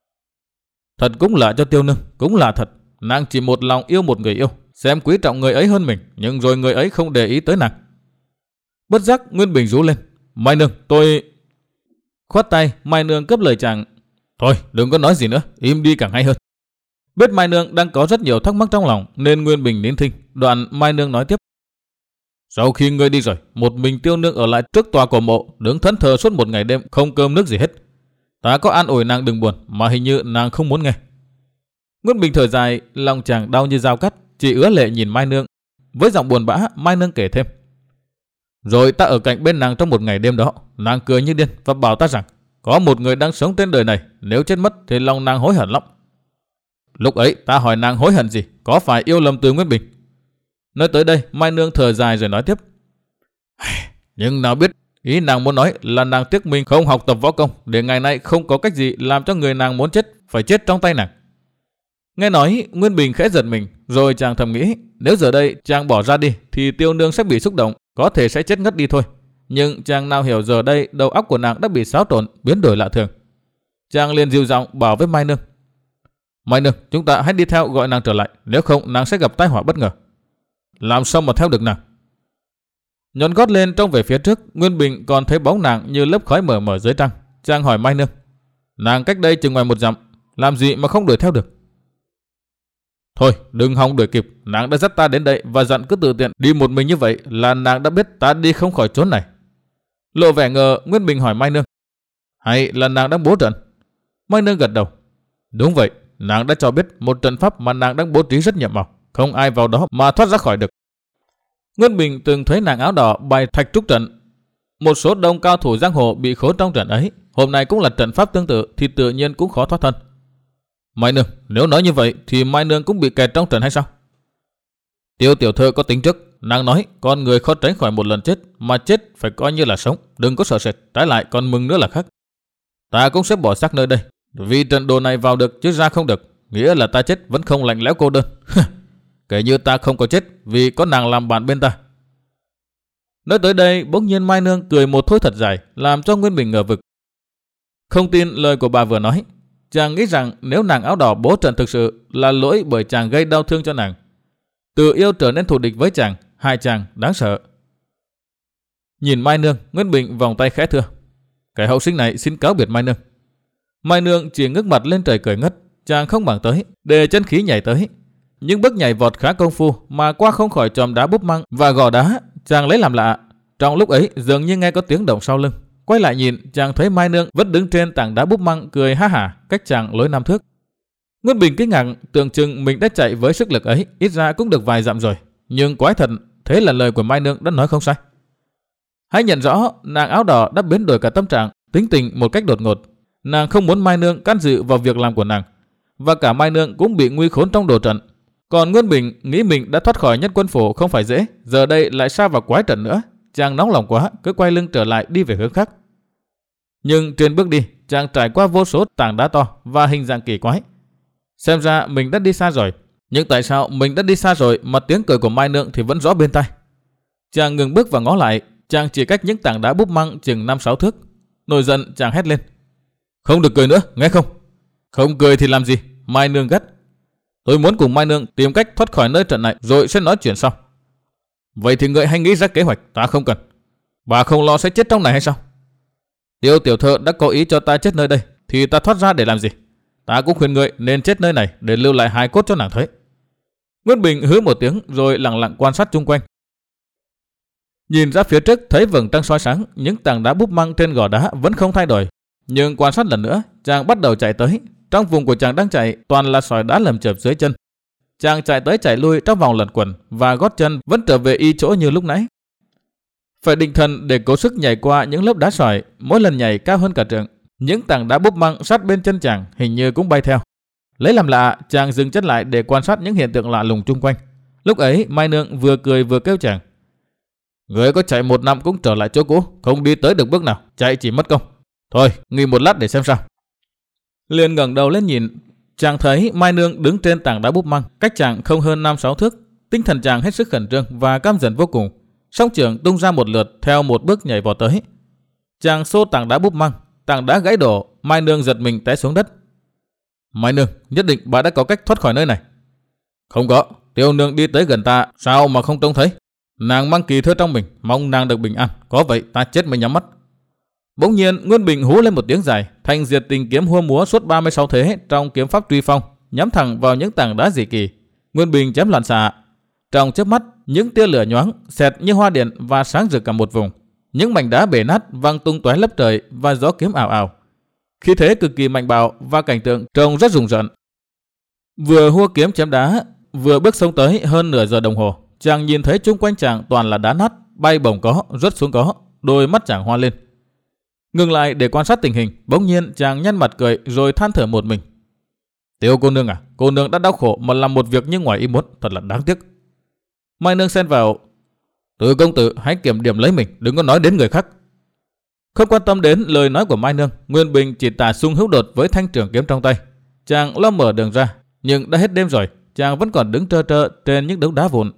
Thật cũng lạ cho Tiêu Nương, cũng là thật. Nàng chỉ một lòng yêu một người yêu, xem quý trọng người ấy hơn mình, nhưng rồi người ấy không để ý tới nàng. Bất giác Nguyên Bình rú lên. Mai Nương, tôi... Khoát tay, Mai Nương cướp lời chàng. Thôi, đừng có nói gì nữa, im đi càng hay hơn. Biết Mai Nương đang có rất nhiều thắc mắc trong lòng nên Nguyên Bình nín thinh. Đoạn Mai Nương nói tiếp. Sau khi ngươi đi rồi, một mình Tiêu Nương ở lại trước tòa cổ mộ, đứng thẫn thờ suốt một ngày đêm, không cơm nước gì hết. Ta có an ủi nàng đừng buồn, mà hình như nàng không muốn nghe. Nguyên Bình thở dài, lòng chàng đau như dao cắt, chỉ ứa lệ nhìn Mai Nương. Với giọng buồn bã, Mai Nương kể thêm. Rồi ta ở cạnh bên nàng trong một ngày đêm đó, nàng cười như điên và bảo ta rằng có một người đang sống trên đời này, nếu chết mất thì lòng nàng hối hận lắm. Lúc ấy ta hỏi nàng hối hận gì, có phải yêu lầm từ Nguyên Bình? Nói tới đây, Mai Nương thở dài rồi nói tiếp. Nhưng nào biết, ý nàng muốn nói là nàng tiếc mình không học tập võ công, để ngày nay không có cách gì làm cho người nàng muốn chết phải chết trong tay nàng. Nghe nói, Nguyên Bình khẽ giật mình, rồi chàng thầm nghĩ, nếu giờ đây chàng bỏ ra đi thì Tiêu Nương sẽ bị xúc động, có thể sẽ chết ngất đi thôi. Nhưng chàng nào hiểu giờ đây đầu óc của nàng đã bị xáo trộn, biến đổi lạ thường. Chàng liền dịu giọng bảo với Mai Nương. Mai Nương, chúng ta hãy đi theo gọi nàng trở lại, nếu không nàng sẽ gặp tai họa bất ngờ. Làm sao mà theo được nàng? Nhón gót lên trông về phía trước, Nguyên Bình còn thấy bóng nàng như lớp khói mờ mờ dưới trăng. Chàng hỏi Mai Nương. Nàng cách đây chừng ngoài một dặm, làm gì mà không đuổi theo được? Thôi, đừng hòng đuổi kịp, nàng đã dắt ta đến đây và dặn cứ tự tiện đi một mình như vậy là nàng đã biết ta đi không khỏi chốn này. Lộ vẻ ngờ, Nguyên Bình hỏi Mai Nương. Hay là nàng đang bố trận? Mai Nương gật đầu. Đúng vậy, nàng đã cho biết một trận pháp mà nàng đang bố trí rất nhiệm màu, không ai vào đó mà thoát ra khỏi được. Nguyên Bình từng thấy nàng áo đỏ bày thạch trúc trận. Một số đông cao thủ giang hồ bị khốn trong trận ấy, hôm nay cũng là trận pháp tương tự thì tự nhiên cũng khó thoát thân. Mai Nương, nếu nói như vậy thì Mai Nương cũng bị kẹt trong trận hay sao? Tiêu tiểu thư có tính trước, nàng nói con người khó tránh khỏi một lần chết, mà chết phải coi như là sống, đừng có sợ sệt, trái lại còn mừng nữa là khác. Ta cũng sẽ bỏ xác nơi đây, vì trận đồ này vào được chứ ra không được, nghĩa là ta chết vẫn không lạnh lẽo cô đơn. Kể như ta không có chết vì có nàng làm bạn bên ta. Nói tới đây, bỗng nhiên Mai Nương cười một thôi thật dài, làm cho Nguyên Bình ngờ vực. Không tin lời của bà vừa nói, chàng nghĩ rằng nếu nàng áo đỏ bố trận thực sự là lỗi bởi chàng gây đau thương cho nàng. Từ yêu trở nên thù địch với chàng, hai chàng đáng sợ. Nhìn Mai Nương, Nguyên Bình vòng tay khẽ thưa. Kẻ hậu sinh này xin cáo biệt Mai Nương. Mai Nương chỉ ngước mặt lên trời cười ngất, chàng không bằng tới, để chân khí nhảy tới. Những bước nhảy vọt khá công phu mà qua không khỏi chòm đá búp măng và gò đá, chàng lấy làm lạ. Trong lúc ấy dường như nghe có tiếng động sau lưng. Quay lại nhìn, chàng thấy Mai Nương vẫn đứng trên tảng đá búp măng cười ha hả, cách chàng lối năm thước. Nguyên Bình kinh ngạc, tưởng chừng mình đã chạy với sức lực ấy, ít ra cũng được vài dặm rồi. Nhưng quái thật, thế là lời của Mai Nương đã nói không sai. Hãy nhận rõ, nàng áo đỏ đã biến đổi cả tâm trạng, tính tình một cách đột ngột. Nàng không muốn Mai Nương can dự vào việc làm của nàng, và cả Mai Nương cũng bị nguy khốn trong đồ trận. Còn Nguyên Bình nghĩ mình đã thoát khỏi Nhất Quân Phủ không phải dễ, giờ đây lại sa vào quái trận nữa. Chàng nóng lòng quá, cứ quay lưng trở lại đi về hướng khác. Nhưng trên bước đi, chàng trải qua vô số tảng đá to và hình dạng kỳ quái. Xem ra mình đã đi xa rồi, nhưng tại sao mình đã đi xa rồi mà tiếng cười của Mai Nương thì vẫn rõ bên tai? Chàng ngừng bước và ngó lại, chàng chỉ cách những tảng đá búp măng chừng năm sáu thước. Nổi giận chàng hét lên. Không được cười nữa, nghe không? Không cười thì làm gì? Mai Nương gắt. Tôi muốn cùng Mai Nương tìm cách thoát khỏi nơi trận này rồi sẽ nói chuyện sau. Vậy thì ngươi hãy nghĩ ra kế hoạch, ta không cần. Bà không lo sẽ chết trong này hay sao? Tiêu tiểu thơ đã có ý cho ta chết nơi đây, thì ta thoát ra để làm gì? Ta cũng khuyên ngươi nên chết nơi này để lưu lại hài cốt cho nàng thấy. Nguyên Bình hứ một tiếng rồi lặng lặng quan sát chung quanh. Nhìn ra phía trước thấy vầng trăng soi sáng, những tảng đá búp măng trên gò đá vẫn không thay đổi. Nhưng quan sát lần nữa, chàng bắt đầu chạy tới. Trong vùng của chàng đang chạy toàn là sỏi đá lởm chởm dưới chân. Chàng chạy tới chạy lui trong vòng lẩn quẩn và gót chân vẫn trở về y chỗ như lúc nãy. Phải định thần để cố sức nhảy qua những lớp đá sỏi, mỗi lần nhảy cao hơn cả trượng. Những tảng đá búp măng sát bên chân chàng hình như cũng bay theo. Lấy làm lạ, chàng dừng chân lại để quan sát những hiện tượng lạ lùng chung quanh. Lúc ấy Mai Nương vừa cười vừa kêu chàng. Người có chạy một năm cũng trở lại chỗ cũ, không đi tới được bước nào, chạy chỉ mất công. Thôi, nghỉ một lát để xem sao. Liền ngẩng đầu lên nhìn, chàng thấy Mai Nương đứng trên tảng đá búp măng, cách chàng không hơn năm sáu thước. Tinh thần chàng hết sức khẩn trương và căm giận vô cùng. Song trưởng tung ra một lượt theo một bước nhảy vào tới. Chàng xô tảng đá búp măng, tảng đá gãy đổ, Mai Nương giật mình té xuống đất. Mai Nương, nhất định bà đã có cách thoát khỏi nơi này. Không có, Tiêu Nương đi tới gần ta, sao mà không trông thấy? Nàng mang kỳ thơ trong mình, mong nàng được bình an, có vậy ta chết mới nhắm mắt. Bỗng nhiên Nguyên Bình hú lên một tiếng dài, thanh diệt tình kiếm hua múa suốt ba mươi sáu thế trong kiếm pháp truy phong, nhắm thẳng vào những tảng đá dị kỳ. Nguyên Bình chém loạn xạ. Trong chớp mắt, những tia lửa nhoáng xẹt như hoa điện và sáng rực cả một vùng. Những mảnh đá bể nát văng tung tóe lấp trời và gió kiếm ảo ảo. Khí thế cực kỳ mạnh bạo và cảnh tượng trông rất rùng rợn. Vừa hua kiếm chém đá, vừa bước sông tới hơn nửa giờ đồng hồ, chàng nhìn thấy chung quanh chàng toàn là đá nát, bay bổng có, rớt xuống có, đôi mắt chàng hoa lên. Ngừng lại để quan sát tình hình, bỗng nhiên chàng nhăn mặt cười rồi than thở một mình. Tiêu cô nương à, cô nương đã đau khổ mà làm một việc như ngoài ý muốn, thật là đáng tiếc. Mai Nương xen vào. Từ công tử hãy kiểm điểm lấy mình, đừng có nói đến người khác. Không quan tâm đến lời nói của Mai Nương, Nguyên Bình chỉ tả sung hữu đột với thanh trường kiếm trong tay. Chàng lo mở đường ra, nhưng đã hết đêm rồi, chàng vẫn còn đứng trơ trơ trên những đống đá vụn.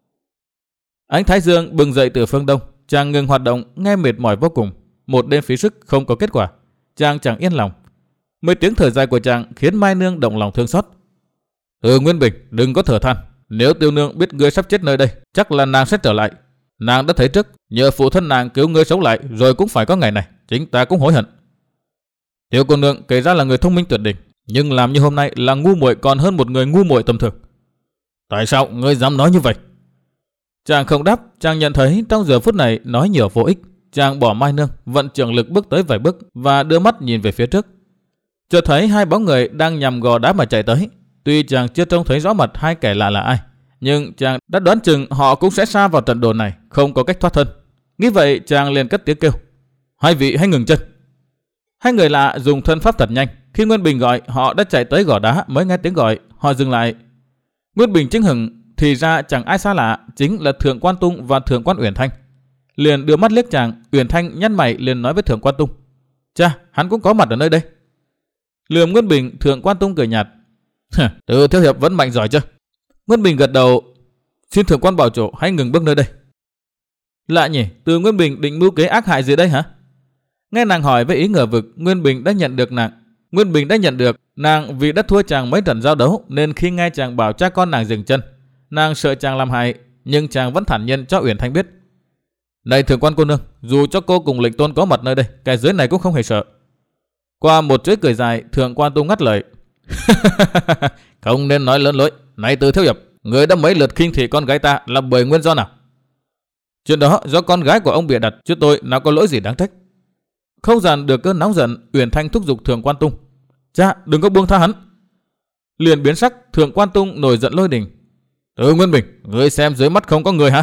Ánh thái dương bừng dậy từ phương đông, chàng ngừng hoạt động, nghe mệt mỏi vô cùng. Một đêm phí sức không có kết quả, chàng chẳng yên lòng. Mấy tiếng thở dài của chàng khiến Mai Nương động lòng thương xót. Ừ Nguyên Bình, đừng có thở than. Nếu Tiêu Nương biết ngươi sắp chết nơi đây, chắc là nàng sẽ trở lại. Nàng đã thấy trước, nhờ phụ thân nàng cứu ngươi sống lại, rồi cũng phải có ngày này. Chính ta cũng hối hận. Tiêu cô nương kể ra là người thông minh tuyệt đỉnh, nhưng làm như hôm nay là ngu muội còn hơn một người ngu muội tầm thường. Tại sao ngươi dám nói như vậy? Chàng không đáp, chàng nhận thấy trong giờ phút này nói nhiều vô ích. Chàng bỏ Mai Nương, vận trường lực bước tới vài bước và đưa mắt nhìn về phía trước. Chợt thấy hai bóng người đang nhằm gò đá mà chạy tới. Tuy chàng chưa trông thấy rõ mặt hai kẻ lạ là ai, nhưng chàng đã đoán chừng họ cũng sẽ sa vào trận đồn này, không có cách thoát thân. Nghĩ vậy chàng liền cất tiếng kêu. Hai vị hãy ngừng chân. Hai người lạ dùng thân pháp thật nhanh. Khi Nguyên Bình gọi, họ đã chạy tới gò đá. Mới nghe tiếng gọi, họ dừng lại. Nguyên Bình chứng hừng, thì ra chẳng ai xa lạ, chính là Thượng Quan Tung và Thượng Quan Uyển Thanh. Liền đưa mắt liếc chàng, Uyển Thanh nhăn mày liền nói với Thượng Quan Tung. Cha, hắn cũng có mặt ở nơi đây. Lườm Nguyên Bình, Thượng Quan Tung cười nhạt. Từ thiếu hiệp vẫn mạnh giỏi chưa? Nguyên Bình gật đầu. Xin Thượng Quan bảo chủ hãy ngừng bước nơi đây. Lạ nhỉ, Từ Nguyên Bình định mưu kế ác hại gì đây hả? Nghe nàng hỏi với ý ngờ vực, Nguyên Bình đã nhận được nàng. Nguyên Bình đã nhận được nàng vì đã thua chàng mấy trận giao đấu, nên khi nghe chàng bảo cha con nàng dừng chân, nàng sợ chàng làm hại, nhưng chàng vẫn thản nhiên cho Uyển Thanh biết. Này Thượng Quan cô nương, dù cho cô cùng Lệnh Tôn có mặt nơi đây, cái dưới này cũng không hề sợ. Qua một chuỗi cười dài, Thượng Quan Tung ngắt lời. Không nên nói lớn lối. Này Từ thiếu hiệp, người đã mấy lượt khinh thị con gái ta là bởi nguyên do nào? Chuyện đó do con gái của ông bịa đặt, chứ tôi nào có lỗi gì đáng trách. Không dàn được cơn nóng giận, Uyển Thanh thúc giục Thượng Quan Tung. Cha, đừng có buông tha hắn. Liền biến sắc, Thượng Quan Tung nổi giận lôi đình. Từ Nguyên Bình, ngươi xem dưới mắt không có người hả?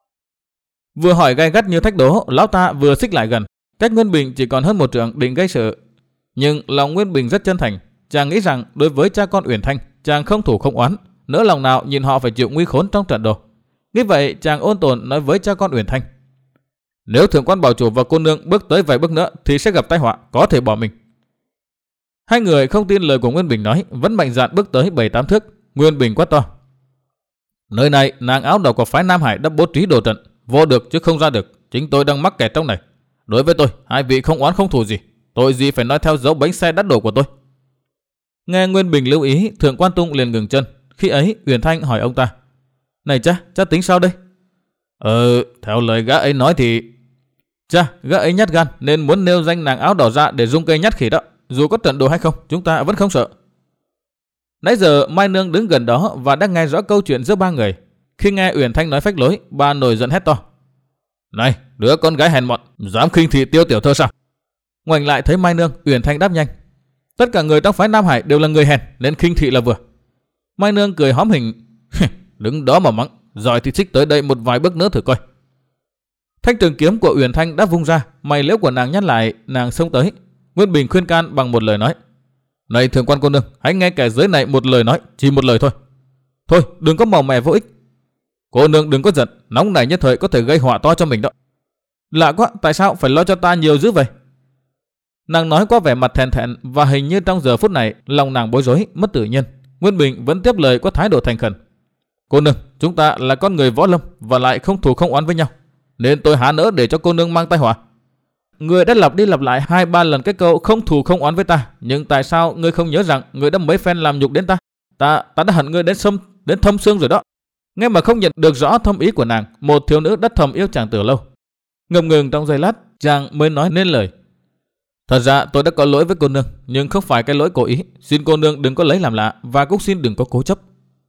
Vừa hỏi gay gắt như thách đố, lão ta vừa xích lại gần. Cách Nguyên Bình chỉ còn hơn một trượng định gây sự. Nhưng lòng Nguyên Bình rất chân thành. Chàng nghĩ rằng đối với cha con Uyển Thanh, chàng không thủ không oán, nỡ lòng nào nhìn họ phải chịu nguy khốn trong trận đồ. Nghĩ vậy, chàng ôn tồn nói với cha con Uyển Thanh. Nếu Thượng Quan bảo chủ và cô nương bước tới vài bước nữa thì sẽ gặp tai họa, có thể bỏ mình. Hai người không tin lời của Nguyên Bình nói, vẫn mạnh dạn bước tới bảy tám thước. Nguyên Bình quát to. Nơi này nàng áo đầu của phái Nam Hải đã bố trí đồ trận, vô được chứ không ra được. Chính tôi đang mắc kẹt trong này. Đối với tôi, hai vị không oán không thù gì. Tội gì phải nói theo dấu bánh xe đắt đổ của tôi. Nghe Nguyên Bình lưu ý, Thượng Quan Tung liền ngừng chân. Khi ấy Uyển Thanh hỏi ông ta: Này cha, cha tính sao đây? Ờ, theo lời gã ấy nói thì... Cha, gã ấy nhát gan nên muốn nêu danh nàng áo đỏ ra để dung cây nhát khỉ đó. Dù có trận đồ hay không, chúng ta vẫn không sợ. Nãy giờ Mai Nương đứng gần đó và đang nghe rõ câu chuyện giữa ba người. Khi nghe Uyển Thanh nói phách lối, bà nổi giận hét to: Này, đứa con gái hèn mọn, dám khinh thị Tiêu tiểu thơ sao? Ngoảnh lại thấy Mai Nương, Uyển Thanh đáp nhanh: Tất cả người trong phái Nam Hải đều là người hèn nên khinh thị là vừa. Mai Nương cười hóm hình: Đứng đó mà mắng, giỏi thì xích tới đây một vài bước nữa thử coi. Thanh trường kiếm của Uyển Thanh đã vung ra, mày liễu của nàng nhăn lại, nàng xông tới. Nguyên Bình khuyên can bằng một lời nói: Này Thượng Quan cô nương, hãy nghe kẻ dưới này một lời nói, chỉ một lời thôi. Thôi, đừng có màu mè vô ích. Cô nương đừng có giận, nóng này nhất thời có thể gây họa to cho mình đó. Lạ quá, tại sao phải lo cho ta nhiều dữ vậy? Nàng nói qua vẻ mặt thẹn thẹn và hình như trong giờ phút này lòng nàng bối rối, mất tự nhiên. Nguyên Bình vẫn tiếp lời có thái độ thành khẩn: Cô nương, chúng ta là con người võ lâm và lại không thù không oán với nhau, nên tôi há nỡ để cho cô nương mang tai họa. Người đã lặp đi lặp lại hai ba lần cái câu không thù không oán với ta, nhưng tại sao ngươi không nhớ rằng ngươi đã mấy phen làm nhục đến ta? Ta ta đã hận ngươi đến xâm đến thâm xương rồi đó. Nghe mà không nhận được rõ thâm ý của nàng, một thiếu nữ đã thầm yêu chàng từ lâu. Ngập ngừng trong giây lát, chàng mới nói nên lời: Thật ra tôi đã có lỗi với cô nương, nhưng không phải cái lỗi cố ý. Xin cô nương đừng có lấy làm lạ và cũng xin đừng có cố chấp.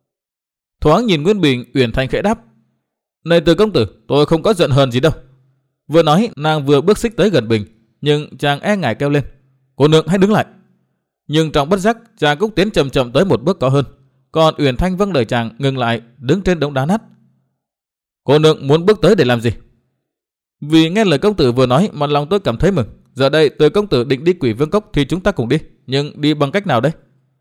Thoáng nhìn Nguyên Bình, Uyển Thanh khẽ đáp: Này Từ công tử, tôi không có giận hờn gì đâu. Vừa nói, nàng vừa bước xích tới gần Bình, nhưng chàng e ngại kêu lên: Cô nương hãy đứng lại. Nhưng trong bất giác, chàng cũng tiến chậm chậm tới một bước có hơn. Còn Uyển Thanh vâng lời chàng, ngừng lại, đứng trên đống đá nát. Cô nương muốn bước tới để làm gì? Vì nghe lời công tử vừa nói mà lòng tôi cảm thấy mừng. Giờ đây Từ công tử định đi Quỷ Vương Cốc thì chúng ta cùng đi, nhưng đi bằng cách nào đây?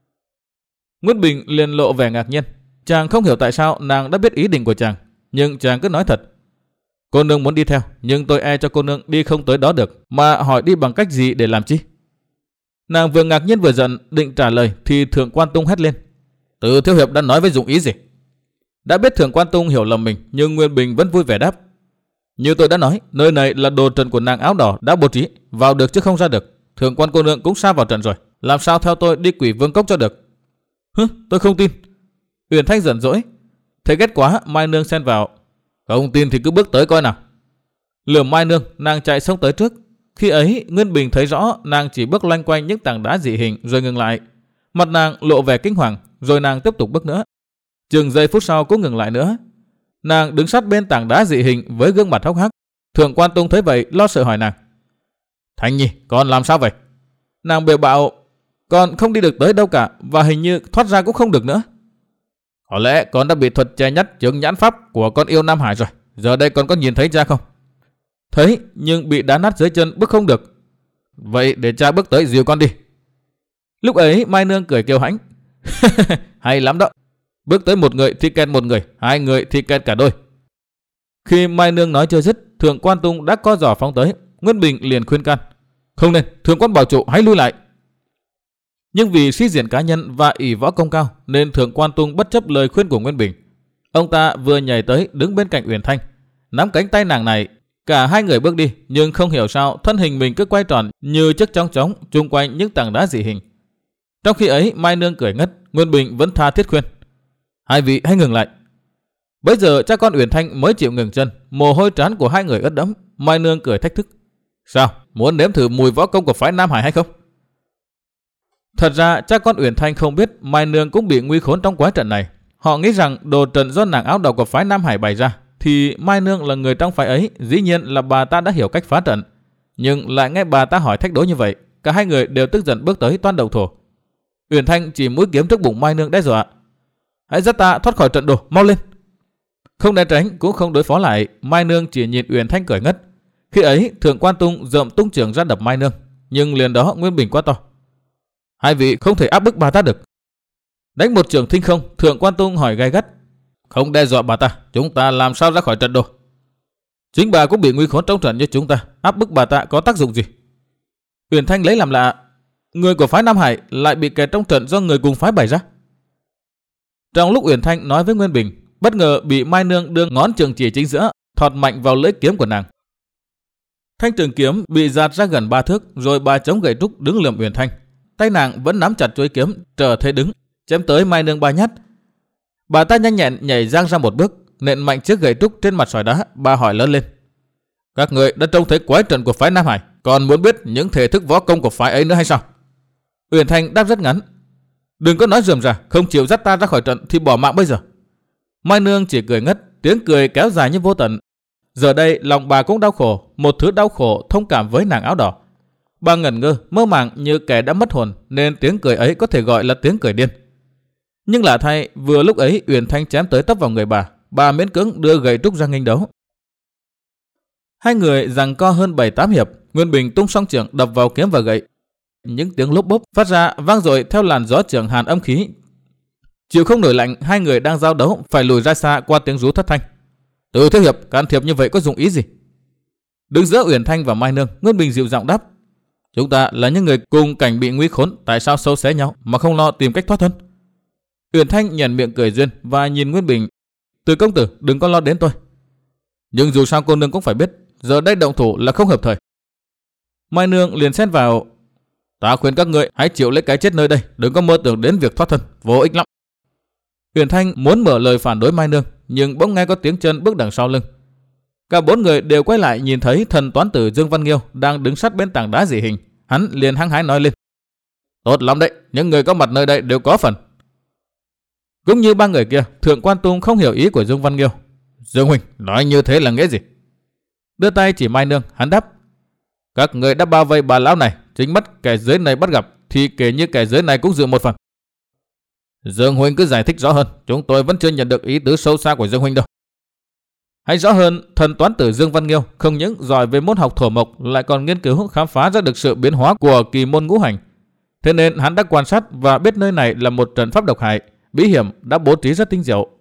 Nguyên Bình liền lộ vẻ ngạc nhiên. Chàng không hiểu tại sao nàng đã biết ý định của chàng, nhưng chàng cứ nói thật: Cô nương muốn đi theo, nhưng tôi e cho cô nương đi không tới đó được, mà hỏi đi bằng cách gì để làm chi? Nàng vừa ngạc nhiên vừa giận, định trả lời thì Thượng Quan Tung hét lên: Từ thiếu hiệp đã nói với dụng ý gì? Đã biết Thượng Quan Tung hiểu lầm mình, nhưng Nguyên Bình vẫn vui vẻ đáp: Như tôi đã nói, nơi này là đồ trận của nàng áo đỏ đã bố trí, vào được chứ không ra được. Thượng Quan cô nương cũng sa vào trận rồi, làm sao theo tôi đi Quỷ Vương Cốc cho được? Hứ, tôi không tin. Uyển Thanh giận dỗi. Thấy ghét quá, Mai Nương xen vào: Không tin thì cứ bước tới coi nào. Lườm Mai Nương, nàng chạy xông tới trước. Khi ấy Nguyên Bình thấy rõ nàng chỉ bước loanh quanh những tảng đá dị hình rồi ngừng lại. Mặt nàng lộ vẻ kinh hoàng, rồi nàng tiếp tục bước nữa. Chừng giây phút sau cũng ngừng lại nữa. Nàng đứng sát bên tảng đá dị hình với gương mặt hốc hác. Thượng Quan Tung thấy vậy lo sợ hỏi nàng: Thanh Nhi, con làm sao vậy? Nàng bèo bạo: Con không đi được tới đâu cả, và hình như thoát ra cũng không được nữa. Có lẽ con đã bị thuật che nhắt chứng nhãn pháp của con yêu Nam Hải rồi. Giờ đây con có nhìn thấy cha không? Thấy, nhưng bị đá nát dưới chân, bước không được. Vậy để cha bước tới dìu con đi. Lúc ấy Mai Nương cười kiêu hãnh: Hay lắm đó. Bước tới một người thì kẹt một người, hai người thì kẹt cả đôi. Khi Mai Nương nói chưa dứt, Thượng Quan Tung đã co giò phóng tới. Nguyên Bình liền khuyên can: Không nên, Thượng Quan bảo chủ hãy lui lại. Nhưng vì suy diễn cá nhân và ỷ võ công cao nên Thượng Quan Tung bất chấp lời khuyên của Nguyên Bình. Ông ta vừa nhảy tới đứng bên cạnh Uyển Thanh, nắm cánh tay nàng này. Cả hai người bước đi, nhưng không hiểu sao thân hình mình cứ quay tròn như chiếc chong chóng chung quanh những tảng đá dị hình. Trong khi ấy Mai Nương cười ngất, Nguyên Bình vẫn tha thiết khuyên: Hai vị hãy ngừng lại. Bấy giờ cha con Uyển Thanh mới chịu ngừng chân, mồ hôi trán của hai người ướt đẫm. Mai Nương cười thách thức: Sao, muốn nếm thử mùi võ công của phái Nam Hải hay không? Thật ra cha con Uyển Thanh không biết Mai Nương cũng bị nguy khốn trong quái trận này. Họ nghĩ rằng đồ trận do nàng áo đỏ của phái Nam Hải bày ra, thì Mai Nương là người trong phái ấy, dĩ nhiên là bà ta đã hiểu cách phá trận. Nhưng lại nghe bà ta hỏi thách đố như vậy, cả hai người đều tức giận bước tới toan đầu thổ. Uyển Thanh chỉ mũi kiếm trước bụng Mai Nương đe dọa: Hãy dắt ta thoát khỏi trận đồ, mau lên. Không né tránh cũng không đối phó lại, Mai Nương chỉ nhìn Uyển Thanh cười ngất. Khi ấy Thượng Quan Tung dợm tung chưởng ra đập Mai Nương, nhưng liền đó Nguyên Bình quát to: Hai vị không thể áp bức bà ta được. Đánh một chưởng thinh không, Thượng Quan Tung hỏi gay gắt: Không đe dọa bà ta, chúng ta làm sao ra khỏi trận đồ? Chính bà cũng bị nguy khốn trong trận như chúng ta, áp bức bà ta có tác dụng gì? Uyển Thanh lấy làm lạ: Người của phái Nam Hải lại bị kẹt trong trận do người cùng phái bày ra. Trong lúc Uyển Thanh nói với Nguyên Bình, bất ngờ bị Mai Nương đưa ngón chưởng chỉ chính giữa thọt mạnh vào lưỡi kiếm của nàng. Thanh trường kiếm bị giạt ra gần ba thước, rồi bà chống gậy trúc đứng lườm Uyển Thanh. Tay nàng vẫn nắm chặt chuôi kiếm, trở thế đứng, chém tới Mai Nương ba nhát. Bà ta nhanh nhẹn nhảy giang ra một bước, nện mạnh chiếc gậy trúc trên mặt sỏi đá. Bà hỏi lớn lên: các người đã trông thấy quái trận của phái Nam Hải, còn muốn biết những thể thức võ công của phái ấy nữa hay sao? Uyển Thanh đáp rất ngắn: đừng có nói rườm rà, không chịu dắt ta ra khỏi trận thì bỏ mạng bây giờ. Mai Nương chỉ cười ngất, tiếng cười kéo dài như vô tận. Giờ đây lòng bà cũng đau khổ, một thứ đau khổ thông cảm với nàng áo đỏ. Bà ngẩn ngơ, mơ màng như kẻ đã mất hồn, nên tiếng cười ấy có thể gọi là tiếng cười điên. Nhưng lạ thay, vừa lúc ấy Uyển Thanh chém tới tấp vào người bà, bà miễn cưỡng đưa gậy trúc ra nghênh đấu. Hai người giằng co hơn bảy tám hiệp, Nguyên Bình tung song chưởng đập vào kiếm và gậy. Những tiếng lốp bốp phát ra vang dội theo làn gió chưởng hàn âm khí. Chịu không nổi lạnh, hai người đang giao đấu phải lùi ra xa qua tiếng rú thất thanh. Từ thiếu hiệp can thiệp như vậy có dụng ý gì? Đứng giữa Uyển Thanh và Mai Nương, Nguyên Bình dịu giọng đáp: chúng ta là những người cùng cảnh bị nguy khốn, tại sao sâu xé nhau mà không lo tìm cách thoát thân? Uyển Thanh nhếch miệng cười duyên và nhìn Nguyên Bình: Từ công tử đừng có lo đến tôi. Nhưng dù sao cô nương cũng phải biết, giờ đây động thủ là không hợp thời. Mai Nương liền xen vào: ta khuyên các ngươi hãy chịu lấy cái chết nơi đây, đừng có mơ tưởng đến việc thoát thân, vô ích lắm. Uyển Thanh muốn mở lời phản đối Mai Nương, nhưng bỗng nghe có tiếng chân bước đằng sau lưng. Cả bốn người đều quay lại nhìn thấy thần toán tử Dương Văn Nghiêu đang đứng sát bên tảng đá dị hình. Hắn liền hăng hái nói lên: tốt lắm đấy, những người có mặt nơi đây đều có phần. Cũng như ba người kia, Thượng Quan Tung không hiểu ý của Dương Văn Nghiêu. Dương huynh nói như thế là nghĩa gì? Đưa tay chỉ Mai Nương, hắn đáp: các người đã bao vây bà lão này, chính mắt kẻ dưới này bắt gặp, thì kể như kẻ dưới này cũng dự một phần. Dương huynh cứ giải thích rõ hơn, chúng tôi vẫn chưa nhận được ý tứ sâu xa của Dương huynh đâu. Hay rõ hơn, thần toán tử Dương Văn Nghiêu không những giỏi về môn học thổ mộc, lại còn nghiên cứu khám phá ra được sự biến hóa của kỳ môn ngũ hành. Thế nên hắn đã quan sát và biết nơi này là một trận pháp độc hại, bí hiểm đã bố trí rất tinh diệu.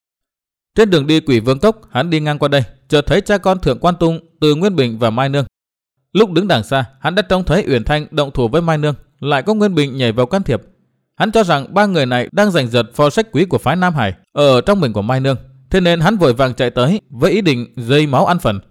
Trên đường đi Quỷ Vương Cốc, hắn đi ngang qua đây, chợt thấy cha con Thượng Quan Tung, Từ Nguyên Bình và Mai Nương. Lúc đứng đằng xa, hắn đã trông thấy Uyển Thanh động thủ với Mai Nương, lại có Nguyên Bình nhảy vào can thiệp. Hắn cho rằng ba người này đang giành giật pho sách quý của phái Nam Hải ở trong mình của Mai Nương, thế nên hắn vội vàng chạy tới với ý định dây máu ăn phần.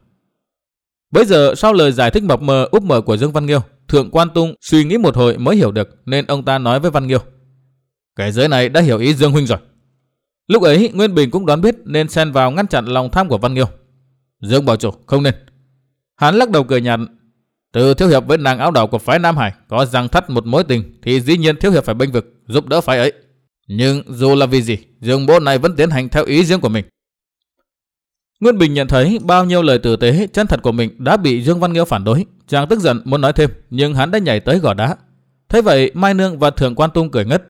Bây giờ sau lời giải thích mập mờ úp mở của Dương Văn Nghiêu, Thượng Quan Tung suy nghĩ một hồi mới hiểu được, nên ông ta nói với Văn Nghiêu: cái giới này đã hiểu ý Dương huynh rồi. Lúc ấy Nguyên Bình cũng đoán biết nên xen vào ngăn chặn lòng tham của Văn Nghiêu. Dương bảo chủ không nên. Hắn lắc đầu cười nhạt: từ thiếu hiệp với nàng áo đỏ của phái Nam Hải có giằng thắt một mối tình, thì dĩ nhiên thiếu hiệp phải bênh vực giúp đỡ phái ấy. Nhưng dù là vì gì, Dương bố này vẫn tiến hành theo ý riêng của mình. Nguyên Bình nhận thấy bao nhiêu lời tử tế chân thật của mình đã bị Dương Văn Nghiêu phản đối, chàng tức giận muốn nói thêm, nhưng hắn đã nhảy tới gò đá. Thế vậy Mai Nương và Thượng Quan Tung cười ngất.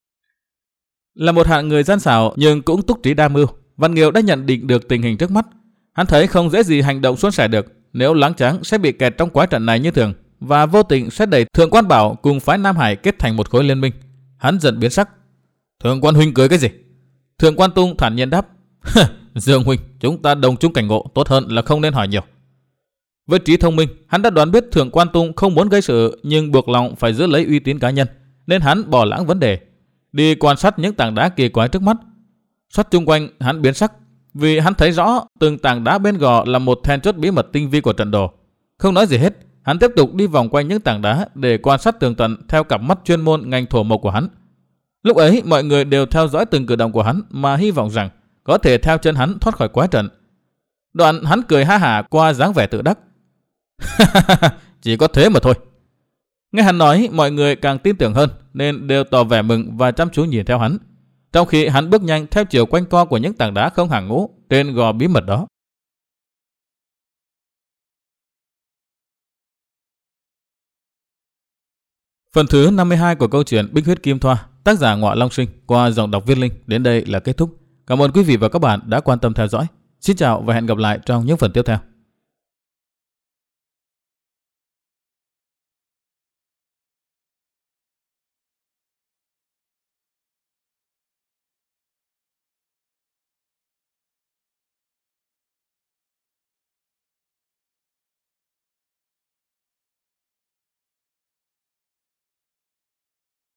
Là một hạng người gian xảo nhưng cũng túc trí đa mưu, Văn Nghiêu đã nhận định được tình hình trước mắt. Hắn thấy không dễ gì hành động suôn sẻ được, nếu láng tráng sẽ bị kẹt trong quái trận này như thường, và vô tình sẽ đẩy Thượng Quan Bảo cùng phái Nam Hải kết thành một khối liên minh. Hắn giận biến sắc: Thượng Quan huynh cười cái gì? Thượng Quan Tung thản nhiên đáp: Dương huynh, chúng ta đồng chung cảnh ngộ, tốt hơn là không nên hỏi nhiều. Với trí thông minh, hắn đã đoán biết Thượng Quan Tung không muốn gây sự, nhưng buộc lòng phải giữ lấy uy tín cá nhân, nên hắn bỏ lãng vấn đề, đi quan sát những tảng đá kỳ quái trước mắt. Xoát chung quanh, hắn biến sắc, vì hắn thấy rõ từng tảng đá bên gò là một then chốt bí mật tinh vi của trận đồ. Không nói gì hết, hắn tiếp tục đi vòng quanh những tảng đá để quan sát tường tận theo cặp mắt chuyên môn ngành thổ mộc của hắn. Lúc ấy mọi người đều theo dõi từng cử động của hắn mà hy vọng rằng có thể theo chân hắn thoát khỏi quái trận. Đoạn hắn cười ha hả qua dáng vẻ tự đắc: chỉ có thế mà thôi. Nghe hắn nói, mọi người càng tin tưởng hơn nên đều tỏ vẻ mừng và chăm chú nhìn theo hắn, trong khi hắn bước nhanh theo chiều quanh co của những tảng đá không hàng ngũ trên gò bí mật đó. Phần thứ năm mươi hai của câu chuyện Bích Huyết Kim Thoa, tác giả Ngọa Long Sinh, qua giọng đọc Viết Linh đến đây là kết thúc. Cảm ơn quý vị và các bạn đã quan tâm theo dõi. Xin chào và hẹn gặp lại trong những phần tiếp theo.